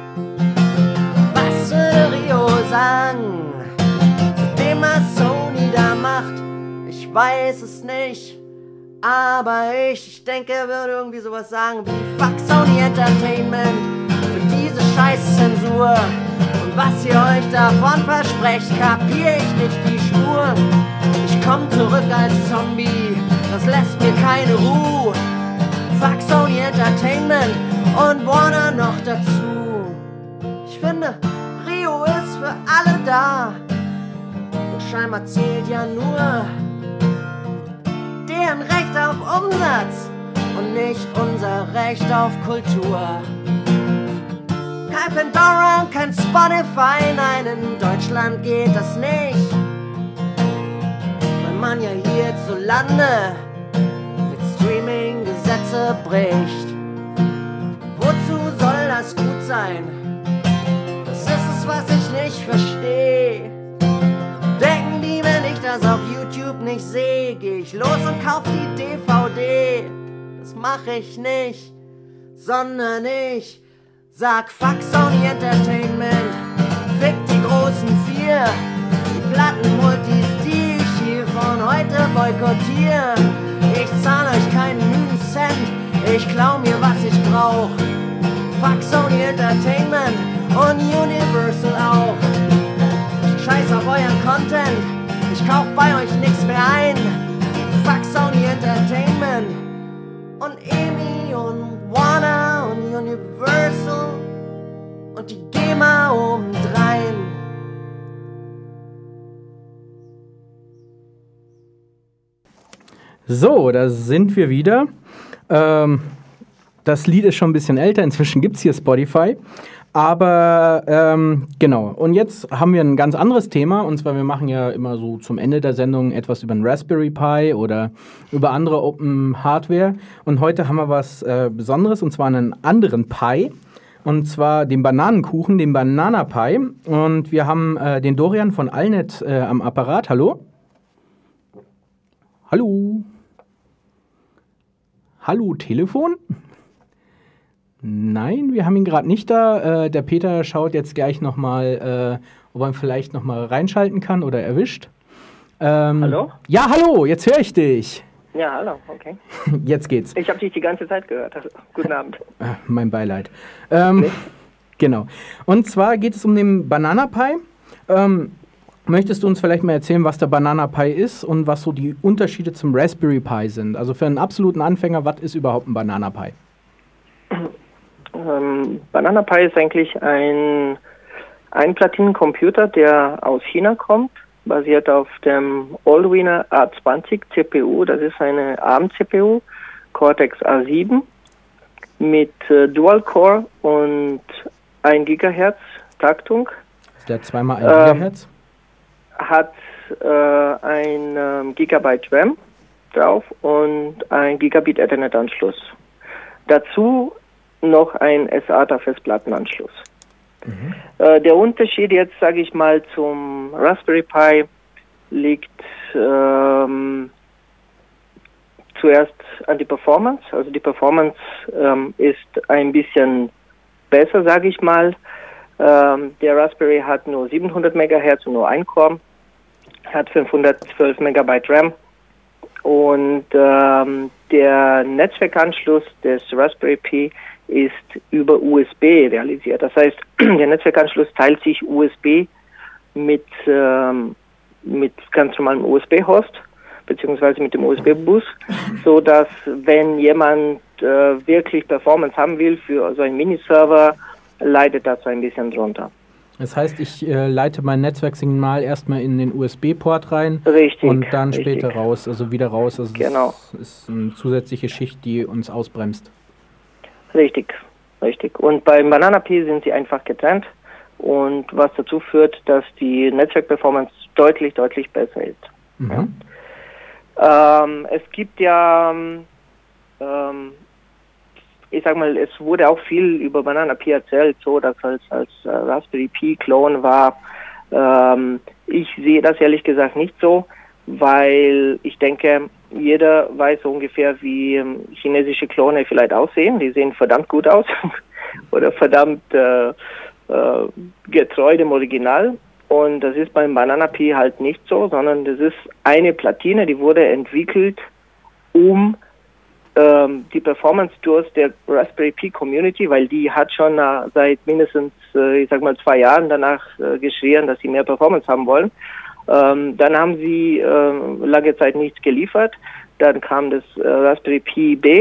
Was würde Rio sagen zu dem, was Sony da macht? Ich weiß es nicht. Aber ich denke, er würde irgendwie sowas sagen wie fuck Sony Entertainment für diese scheiß Zensur. Und was ihr euch davon versprecht, kapier ich nicht die Spur. Ich komm zurück als Zombie, das lässt mir keine Ruhe. Fuck Sony Entertainment und Warner noch dazu. Ich finde, Rio ist für alle da. Und scheinbar zählt ja nur deren Recht auf Umsatz und nicht unser Recht auf Kultur. Kein Pandora, kein Spotify, nein, in Deutschland geht das nicht. Weil man ja hierzulande mit Streaming-Gesetze bricht. Wozu soll das gut sein? Das ist es, was ich nicht verstehe. Denken die, wenn ich das auf YouTube nicht sehe, geh ich los und kauf die DVD. Das mach ich nicht, sondern ich sag fuck Sony Entertainment, fick die großen vier, die Plattenmultis, die ich hier von heute boykottiere. Ich zahl euch keinen müden Cent, ich klau mir was ich brauch. Fuck Sony Entertainment und Universal auch. Ich scheiß auf euren Content, ich kauf bei euch nix mehr ein. Fuck Sony Entertainment und EMI und Warner und Universal und die GEMA obendrein. So, da sind wir wieder. Das Lied ist schon ein bisschen älter, inzwischen gibt es hier Spotify. Aber genau, und jetzt haben wir ein ganz anderes Thema, und zwar wir machen ja immer so zum Ende der Sendung etwas über einen Raspberry Pi oder über andere Open Hardware. Und heute haben wir was Besonderes, und zwar einen anderen Pi, und zwar den Bananenkuchen, den Banana Pi. Und wir haben den Dorian von Allnet am Apparat. Hallo? Hallo? Hallo, Telefon? Nein, wir haben ihn gerade nicht da. Der Peter schaut jetzt gleich nochmal, ob er ihn vielleicht nochmal reinschalten kann oder erwischt. Hallo? Ja, hallo, jetzt höre ich dich. Ja, hallo, okay. Jetzt geht's. Ich habe dich die ganze Zeit gehört. Also, guten Abend. Mein Beileid. Genau. Und zwar geht es um den Banana Pi. Möchtest du uns vielleicht mal erzählen, was der Banana Pi ist und was so die Unterschiede zum Raspberry Pi sind? Also für einen absoluten Anfänger, was ist überhaupt ein Banana Pi? Banana Pi ist eigentlich ein Einplatinencomputer, der aus China kommt, basiert auf dem Allwinner A20 CPU. Das ist eine ARM-CPU, Cortex A7 mit Dual-Core und 1 GHz Taktung. Ist der zweimal 1 GHz? Hat ein Gigabyte RAM drauf und ein Gigabit Ethernet-Anschluss. Dazu noch ein SATA-Festplattenanschluss. Der Unterschied jetzt, sage ich mal, zum Raspberry Pi liegt zuerst an die Performance. Also die Performance ist ein bisschen besser, sage ich mal. Der Raspberry hat nur 700 MHz und nur ein Core, hat 512 MB RAM. Und der Netzwerkanschluss des Raspberry Pi ist über USB realisiert. Das heißt, der Netzwerkanschluss teilt sich USB mit ganz normalem USB-Host beziehungsweise mit dem USB-Bus, so dass wenn jemand wirklich Performance haben will für so einen Miniserver, leidet das ein bisschen drunter. Das heißt, ich leite mein Netzwerksignal erstmal in den USB-Port rein. Richtig, und dann später raus, also wieder raus. Also genau. Das ist eine zusätzliche Schicht, die uns ausbremst. Richtig. Und beim Banana Pi sind sie einfach getrennt, und was dazu führt, dass die Netzwerkperformance deutlich besser ist. Mhm. Ja. Es gibt ja, ich sag mal, es wurde auch viel über Banana Pi erzählt, so dass als Raspberry Pi Klon war. Ich sehe das ehrlich gesagt nicht so, weil ich denke, jeder weiß so ungefähr, wie chinesische Klone vielleicht aussehen. Die sehen verdammt gut aus oder verdammt getreu dem Original. Und das ist beim Banana Pi halt nicht so, sondern das ist eine Platine, die wurde entwickelt, um die Performance-Tools der Raspberry Pi Community, weil die hat schon seit mindestens, 2 Jahren danach geschrien, dass sie mehr Performance haben wollen. Dann haben sie lange Zeit nichts geliefert. Dann kam das Raspberry Pi B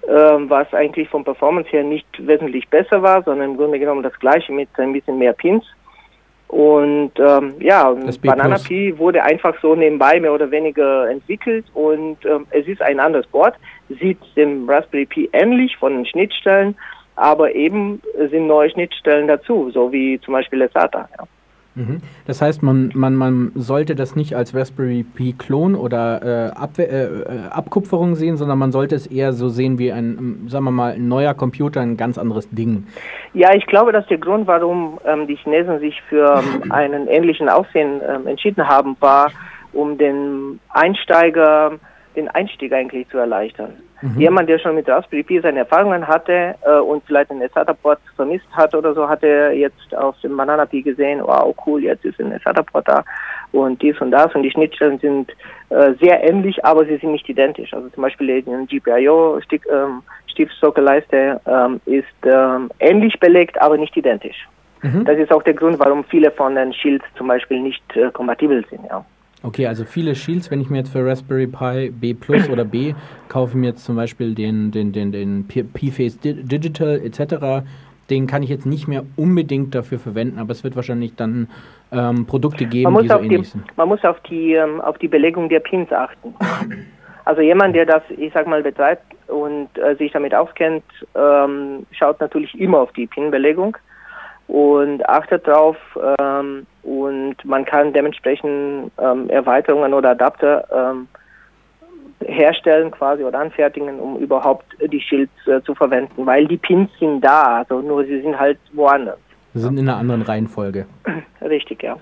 was eigentlich vom Performance her nicht wesentlich besser war, sondern im Grunde genommen das gleiche mit ein bisschen mehr Pins. Und Banana Pi wurde einfach so nebenbei mehr oder weniger entwickelt und es ist ein anderes Board, sieht dem Raspberry Pi ähnlich von den Schnittstellen, aber eben sind neue Schnittstellen dazu, so wie zum Beispiel der SATA. Ja. Das heißt, man sollte das nicht als Raspberry Pi Klon oder Abkupferung sehen, sondern man sollte es eher so sehen wie ein, sagen wir mal, ein neuer Computer, ein ganz anderes Ding. Ja, ich glaube, dass der Grund, warum die Chinesen sich für einen ähnlichen Aussehen entschieden haben, war, um den Einsteiger den Einstieg eigentlich zu erleichtern. Jemand, der schon mit Raspberry Pi seine Erfahrungen hatte und vielleicht ein SATA-Port vermisst hat oder so, hatte jetzt auf dem Banana Pi gesehen, wow, cool, jetzt ist ein SATA-Port da und dies und das und die Schnittstellen sind sehr ähnlich, aber sie sind nicht identisch. Also zum Beispiel die GPIO-Stiefsockelleiste ist ähnlich belegt, aber nicht identisch. Das ist auch der Grund, warum viele von den Shields zum Beispiel nicht kompatibel sind, ja. Okay, also viele Shields, wenn ich mir jetzt für Raspberry Pi B Plus oder B kaufe, ich mir jetzt zum Beispiel den P-Face Digital etc., den kann ich jetzt nicht mehr unbedingt dafür verwenden, aber es wird wahrscheinlich dann Produkte geben, die so ähnlich sind. Man muss auf die Belegung der Pins achten. Also jemand, der das, ich sag mal, betreibt und sich damit auskennt, schaut natürlich immer auf die Pin-Belegung und achtet drauf und man kann dementsprechend Erweiterungen oder Adapter herstellen quasi oder anfertigen, um überhaupt die Shields zu verwenden, weil die Pins sind da, also nur sie sind halt woanders. Sie sind in einer anderen Reihenfolge. Richtig, ja.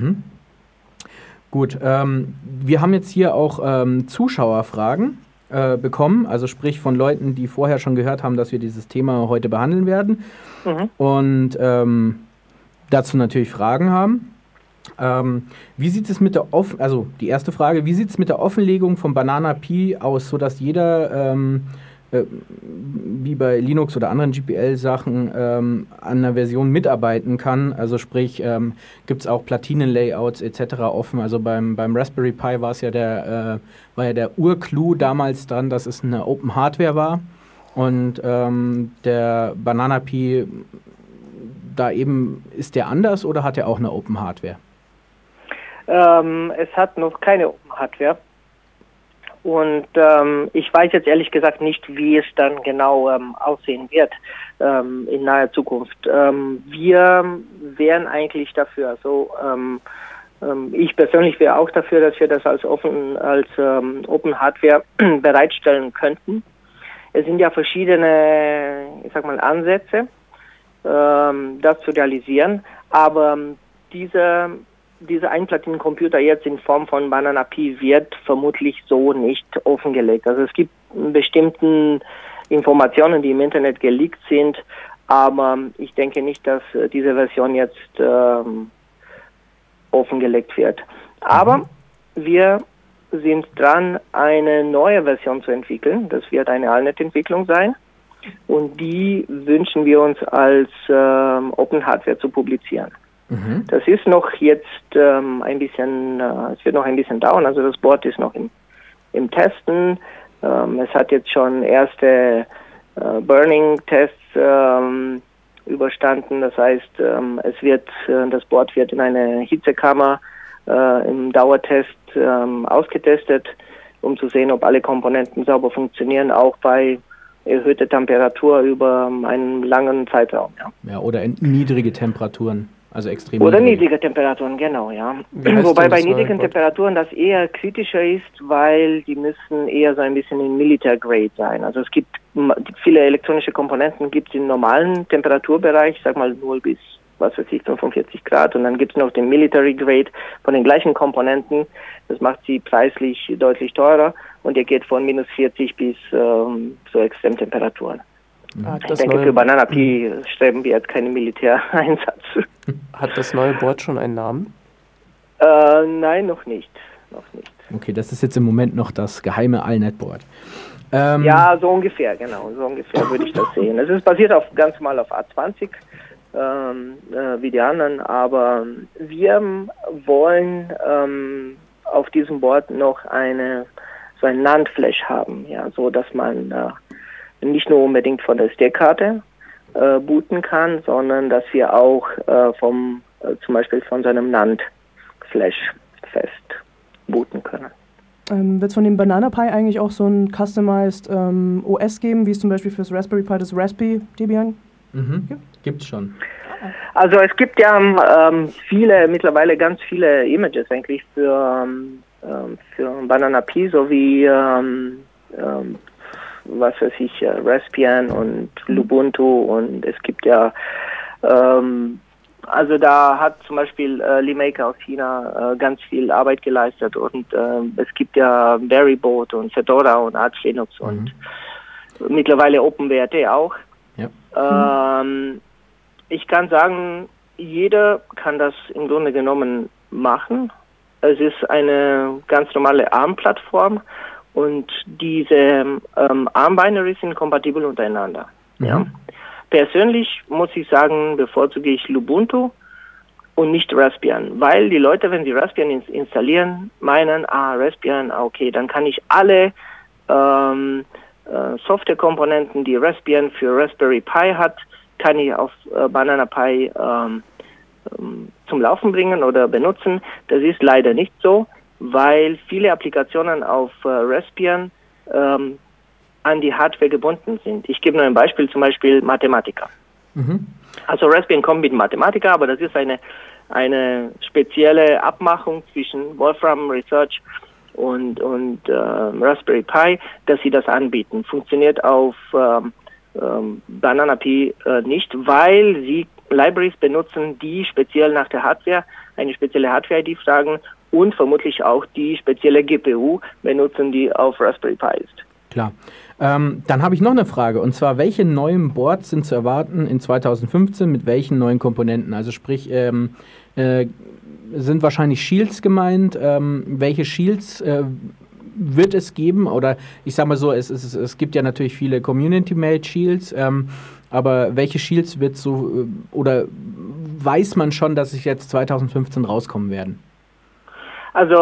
Gut, wir haben jetzt hier auch Zuschauerfragen bekommen, also sprich von Leuten, die vorher schon gehört haben, dass wir dieses Thema heute behandeln werden und dazu natürlich Fragen haben. Wie sieht es mit der die erste Frage, wie sieht es mit der Offenlegung von Banana Pi aus, sodass jeder, wie bei Linux oder anderen GPL-Sachen, an einer Version mitarbeiten kann? Also sprich, gibt es auch Platinen-Layouts etc. offen? Also beim Raspberry Pi war ja der Urclou damals dran, dass es eine Open Hardware war und der Banana Pi da eben, ist der anders oder hat er auch eine Open Hardware? Es hat noch keine Open Hardware und ich weiß jetzt ehrlich gesagt nicht, wie es dann genau aussehen wird in naher Zukunft. Wir wären eigentlich dafür, also ich persönlich wäre auch dafür, dass wir das als Open Hardware bereitstellen könnten. Es sind ja verschiedene, ich sag mal, Ansätze, das zu realisieren, aber dieser Einplatinencomputer jetzt in Form von Banana Pi wird vermutlich so nicht offengelegt. Also es gibt bestimmte Informationen, die im Internet geleakt sind, aber ich denke nicht, dass diese Version jetzt offengelegt wird. Aber wir sind dran, eine neue Version zu entwickeln. Das wird eine ALNet-Entwicklung sein. Und die wünschen wir uns als Open Hardware zu publizieren. Das ist noch jetzt ein bisschen, es wird noch ein bisschen dauern, also das Board ist noch im Testen. Es hat jetzt schon erste Burning-Tests überstanden, das heißt, das Board wird in eine Hitzekammer im Dauertest ausgetestet, um zu sehen, ob alle Komponenten sauber funktionieren, auch bei erhöhter Temperatur über einen langen Zeitraum. Ja, oder niedrige Temperaturen. Also extrem oder niedrige Temperaturen, genau, ja. Wobei bei niedrigen Temperaturen das eher kritischer ist, weil die müssen eher so ein bisschen in Military Grade sein. Also es gibt viele elektronische Komponenten, gibt es im normalen Temperaturbereich, sag mal 0 bis, 45 Grad, und dann gibt es noch den Military Grade von den gleichen Komponenten. Das macht sie preislich deutlich teurer und der geht von minus 40 bis so Extremtemperaturen. Ich denke, für Banana Pi streben wir jetzt keinen Militäreinsatz. Hat das neue Board schon einen Namen? Nein, noch nicht. Okay, das ist jetzt im Moment noch das geheime ALNet-Board. Ja, so ungefähr, genau. So ungefähr würde ich das sehen. Es ist basiert ganz normal auf A20, wie die anderen, aber wir wollen auf diesem Board noch so ein NAND-Flash haben, ja, so dass man nicht nur unbedingt von der SD-Karte booten kann, sondern dass wir auch zum Beispiel von seinem NAND-Flash fest booten können. Wird es von dem Banana Pi eigentlich auch so ein Customized OS geben, wie es zum Beispiel für das Raspberry Pi das Raspi Debian gibt? Gibt's schon. Also es gibt ja mittlerweile ganz viele Images eigentlich für Banana Pi sowie was weiß ich, Raspbian und Lubuntu, und es gibt ja also da hat zum Beispiel Limaker aus China ganz viel Arbeit geleistet, und es gibt ja Berryboat und Fedora und Arch Linux und mittlerweile OpenWrt auch. Ja. Ich kann sagen, jeder kann das im Grunde genommen machen. Es ist eine ganz normale ARM-Plattform, und diese ARM-Binaries sind kompatibel untereinander. Ja. Persönlich muss ich sagen, bevorzuge ich Lubuntu und nicht Raspbian, weil die Leute, wenn sie Raspbian installieren, meinen, Raspbian, okay, dann kann ich alle Softwarekomponenten, die Raspbian für Raspberry Pi hat, kann ich auf Banana Pi zum Laufen bringen oder benutzen. Das ist leider nicht so, weil viele Applikationen auf Raspbian an die Hardware gebunden sind. Ich gebe nur ein Beispiel, zum Beispiel Mathematica. Also Raspbian kommt mit Mathematica, aber das ist eine spezielle Abmachung zwischen Wolfram Research und Raspberry Pi, dass sie das anbieten. Funktioniert auf Banana Pi nicht, weil sie Libraries benutzen, die speziell nach der Hardware, eine spezielle Hardware-ID fragen, und vermutlich auch die spezielle GPU benutzen, die auf Raspberry Pi ist. Klar. Dann habe ich noch eine Frage, und zwar, welche neuen Boards sind zu erwarten in 2015 mit welchen neuen Komponenten? Also sprich, sind wahrscheinlich Shields gemeint. Welche Shields wird es geben? Oder ich sage mal so, es gibt ja natürlich viele Community-Made Shields, aber welche Shields wird so, oder weiß man schon, dass sie jetzt 2015 rauskommen werden? Also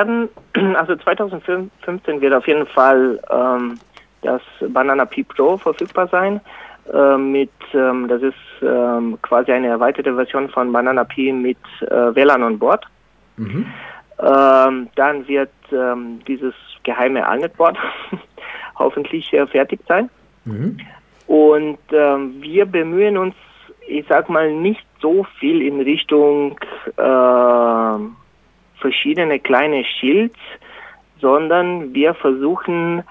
2015 wird auf jeden Fall das Banana Pi Pro verfügbar sein. Das ist quasi eine erweiterte Version von Banana Pi mit WLAN on Board. Dann wird dieses geheime Alnet-Board hoffentlich fertig sein. Und wir bemühen uns, ich sag mal, nicht so viel in Richtung verschiedene kleine Shields, sondern wir versuchen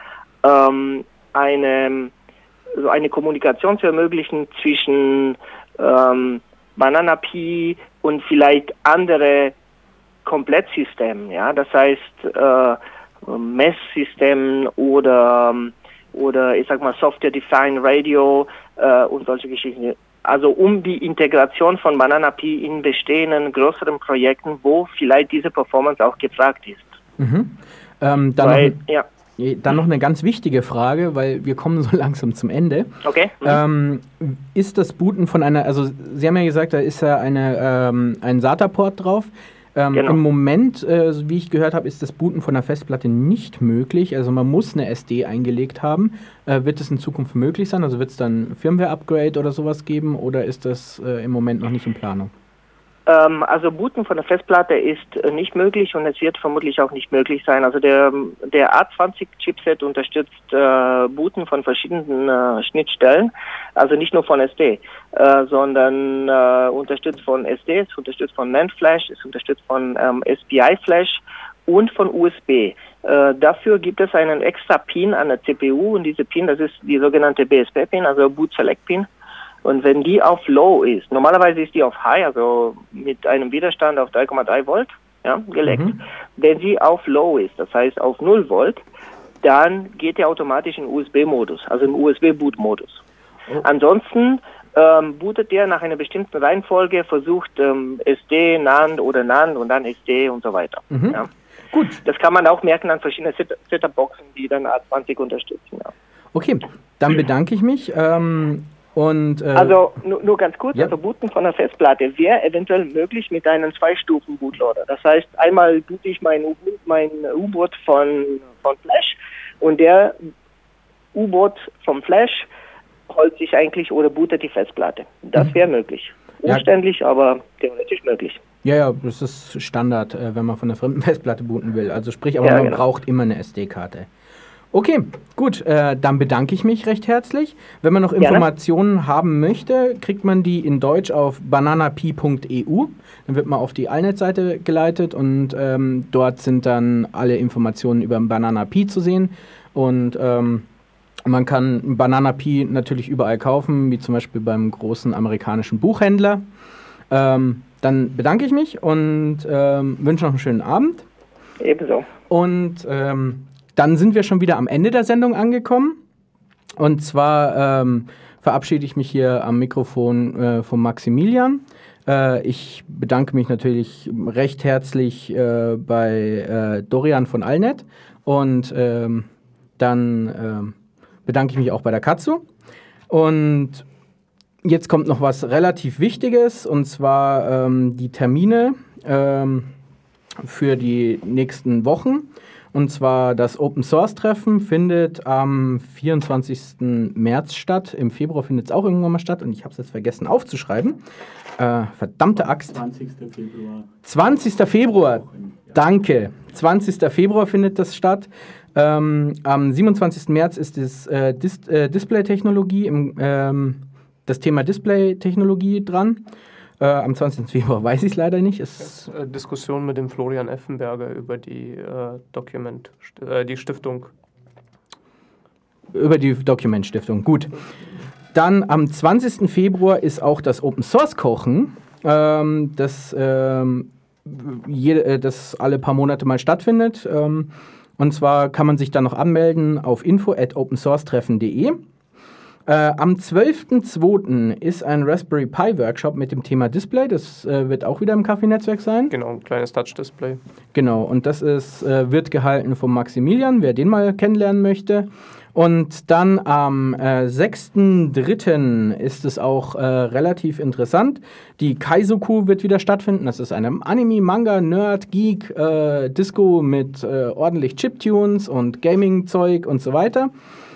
eine Kommunikation zu ermöglichen zwischen Banana Pi und vielleicht andere Komplettsystemen, ja, das heißt Messsystemen oder ich sag mal Software-Defined Radio und solche Geschichten. Also um die Integration von Banana Pi in bestehenden größeren Projekten, wo vielleicht diese Performance auch gefragt ist. Dann noch eine ganz wichtige Frage, weil wir kommen so langsam zum Ende. Okay. Ist das Booten von einer, also Sie haben ja gesagt, da ist ja ein SATA-Port drauf. Genau. Im Moment, wie ich gehört habe, ist das Booten von der Festplatte nicht möglich. Also man muss eine SD eingelegt haben. Wird es in Zukunft möglich sein? Also wird es dann Firmware-Upgrade oder sowas geben, oder ist das im Moment noch nicht in Planung? Also Booten von der Festplatte ist nicht möglich, und es wird vermutlich auch nicht möglich sein. Also der A20-Chipset unterstützt Booten von verschiedenen Schnittstellen, also nicht nur von SD, sondern unterstützt von SD, es unterstützt von NAND Flash, es unterstützt von SPI Flash und von USB. Dafür gibt es einen extra Pin an der CPU, und diese Pin, das ist die sogenannte BSP-Pin, also Boot Select Pin. Und wenn die auf Low ist, normalerweise ist die auf High, also mit einem Widerstand auf 3,3 Volt, ja, gelegt. Wenn sie auf Low ist, das heißt auf 0 Volt, dann geht der automatisch in USB-Modus, also im USB-Boot-Modus. Ansonsten bootet der nach einer bestimmten Reihenfolge, versucht SD, NAND oder NAND und dann SD und so weiter. Ja. Gut. Das kann man auch merken an verschiedenen Setup-Boxen, die dann A20 unterstützen. Ja. Okay, dann bedanke ich mich. Also nur ganz kurz, also Booten von der Festplatte wäre eventuell möglich mit einem 2-Stufen-Bootloader. Das heißt, einmal boote ich mein U-Boot von Flash, und der U-Boot vom Flash, holt sich eigentlich oder bootet die Festplatte. Das wäre möglich. Umständlich, aber theoretisch möglich. Ja, das ist Standard, wenn man von der fremden Festplatte booten will. Also sprich, aber man braucht immer eine SD-Karte. Okay, gut, dann bedanke ich mich recht herzlich. Wenn man noch Informationen haben möchte, kriegt man die in Deutsch auf bananapi.eu. Dann wird man auf die Allnet-Seite geleitet und dort sind dann alle Informationen über Bananapi zu sehen. Und man kann Bananapi natürlich überall kaufen, wie zum Beispiel beim großen amerikanischen Buchhändler. Dann bedanke ich mich und wünsche noch einen schönen Abend. Ebenso. Und dann sind wir schon wieder am Ende der Sendung angekommen. Und zwar verabschiede ich mich hier am Mikrofon von Maximilian. Ich bedanke mich natürlich recht herzlich bei Dorian von Allnet. Und dann bedanke ich mich auch bei der Katsu. Und jetzt kommt noch was relativ Wichtiges, und zwar die Termine für die nächsten Wochen. Und zwar das Open Source Treffen findet am 24. März statt. Im Februar findet es auch irgendwann mal statt und ich habe es jetzt vergessen aufzuschreiben. Verdammte Axt. 20. Februar. 20. Februar. Danke. 20. Februar findet das statt. Am 27. März ist es Display-Technologie, das Thema Display-Technologie dran. Am 20. Februar weiß ich es leider nicht. Diskussion mit dem Florian Effenberger über die die Stiftung. Über die Document-Stiftung, gut. Dann am 20. Februar ist auch das Open Source Kochen, das alle paar Monate mal stattfindet. Und zwar kann man sich dann noch anmelden auf info@opensourcetreffen.de. Am 12.02. ist ein Raspberry Pi Workshop mit dem Thema Display. Das wird auch wieder im Kaffee-Netzwerk sein. Genau, ein kleines Touch-Display. Genau, und das wird gehalten von Maximilian, wer den mal kennenlernen möchte. Und dann am 6.03. ist es auch relativ interessant. Die Kaizoku wird wieder stattfinden. Das ist eine Anime, Manga, Nerd, Geek, Disco mit ordentlich Chiptunes und Gaming-Zeug und so weiter.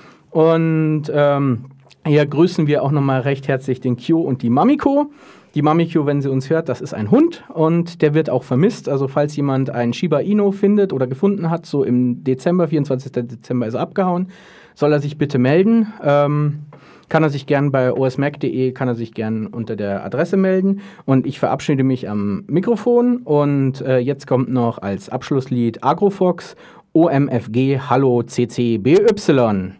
Und hier grüßen wir auch nochmal recht herzlich den Kyo und die Mamiko. Die Mamiko, wenn sie uns hört, das ist ein Hund und der wird auch vermisst. Also falls jemand einen Shiba Inu findet oder gefunden hat, so im Dezember, 24. Dezember ist er abgehauen, soll er sich bitte melden. Kann er sich gern bei osmac.de, kann er sich gern unter der Adresse melden. Und ich verabschiede mich am Mikrofon und jetzt kommt noch als Abschlusslied Agrofox, OMFG, Hallo CCBY.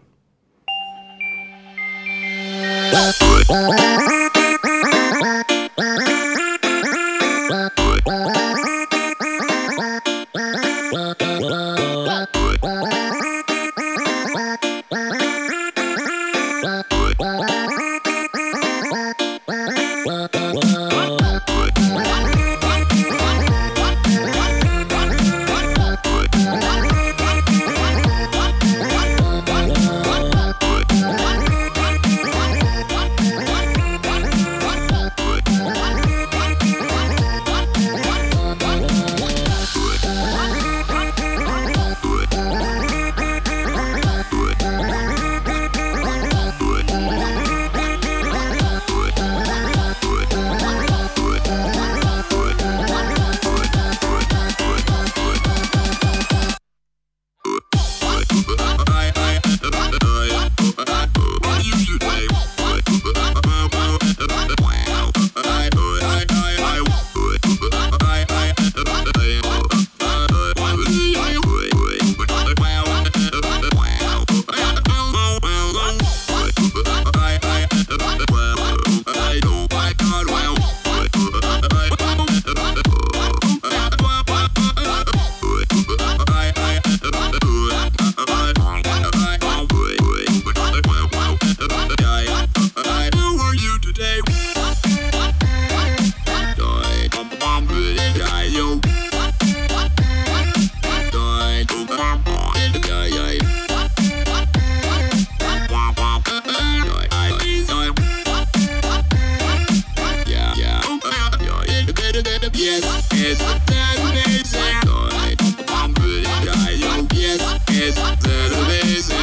Yes, it's amazing.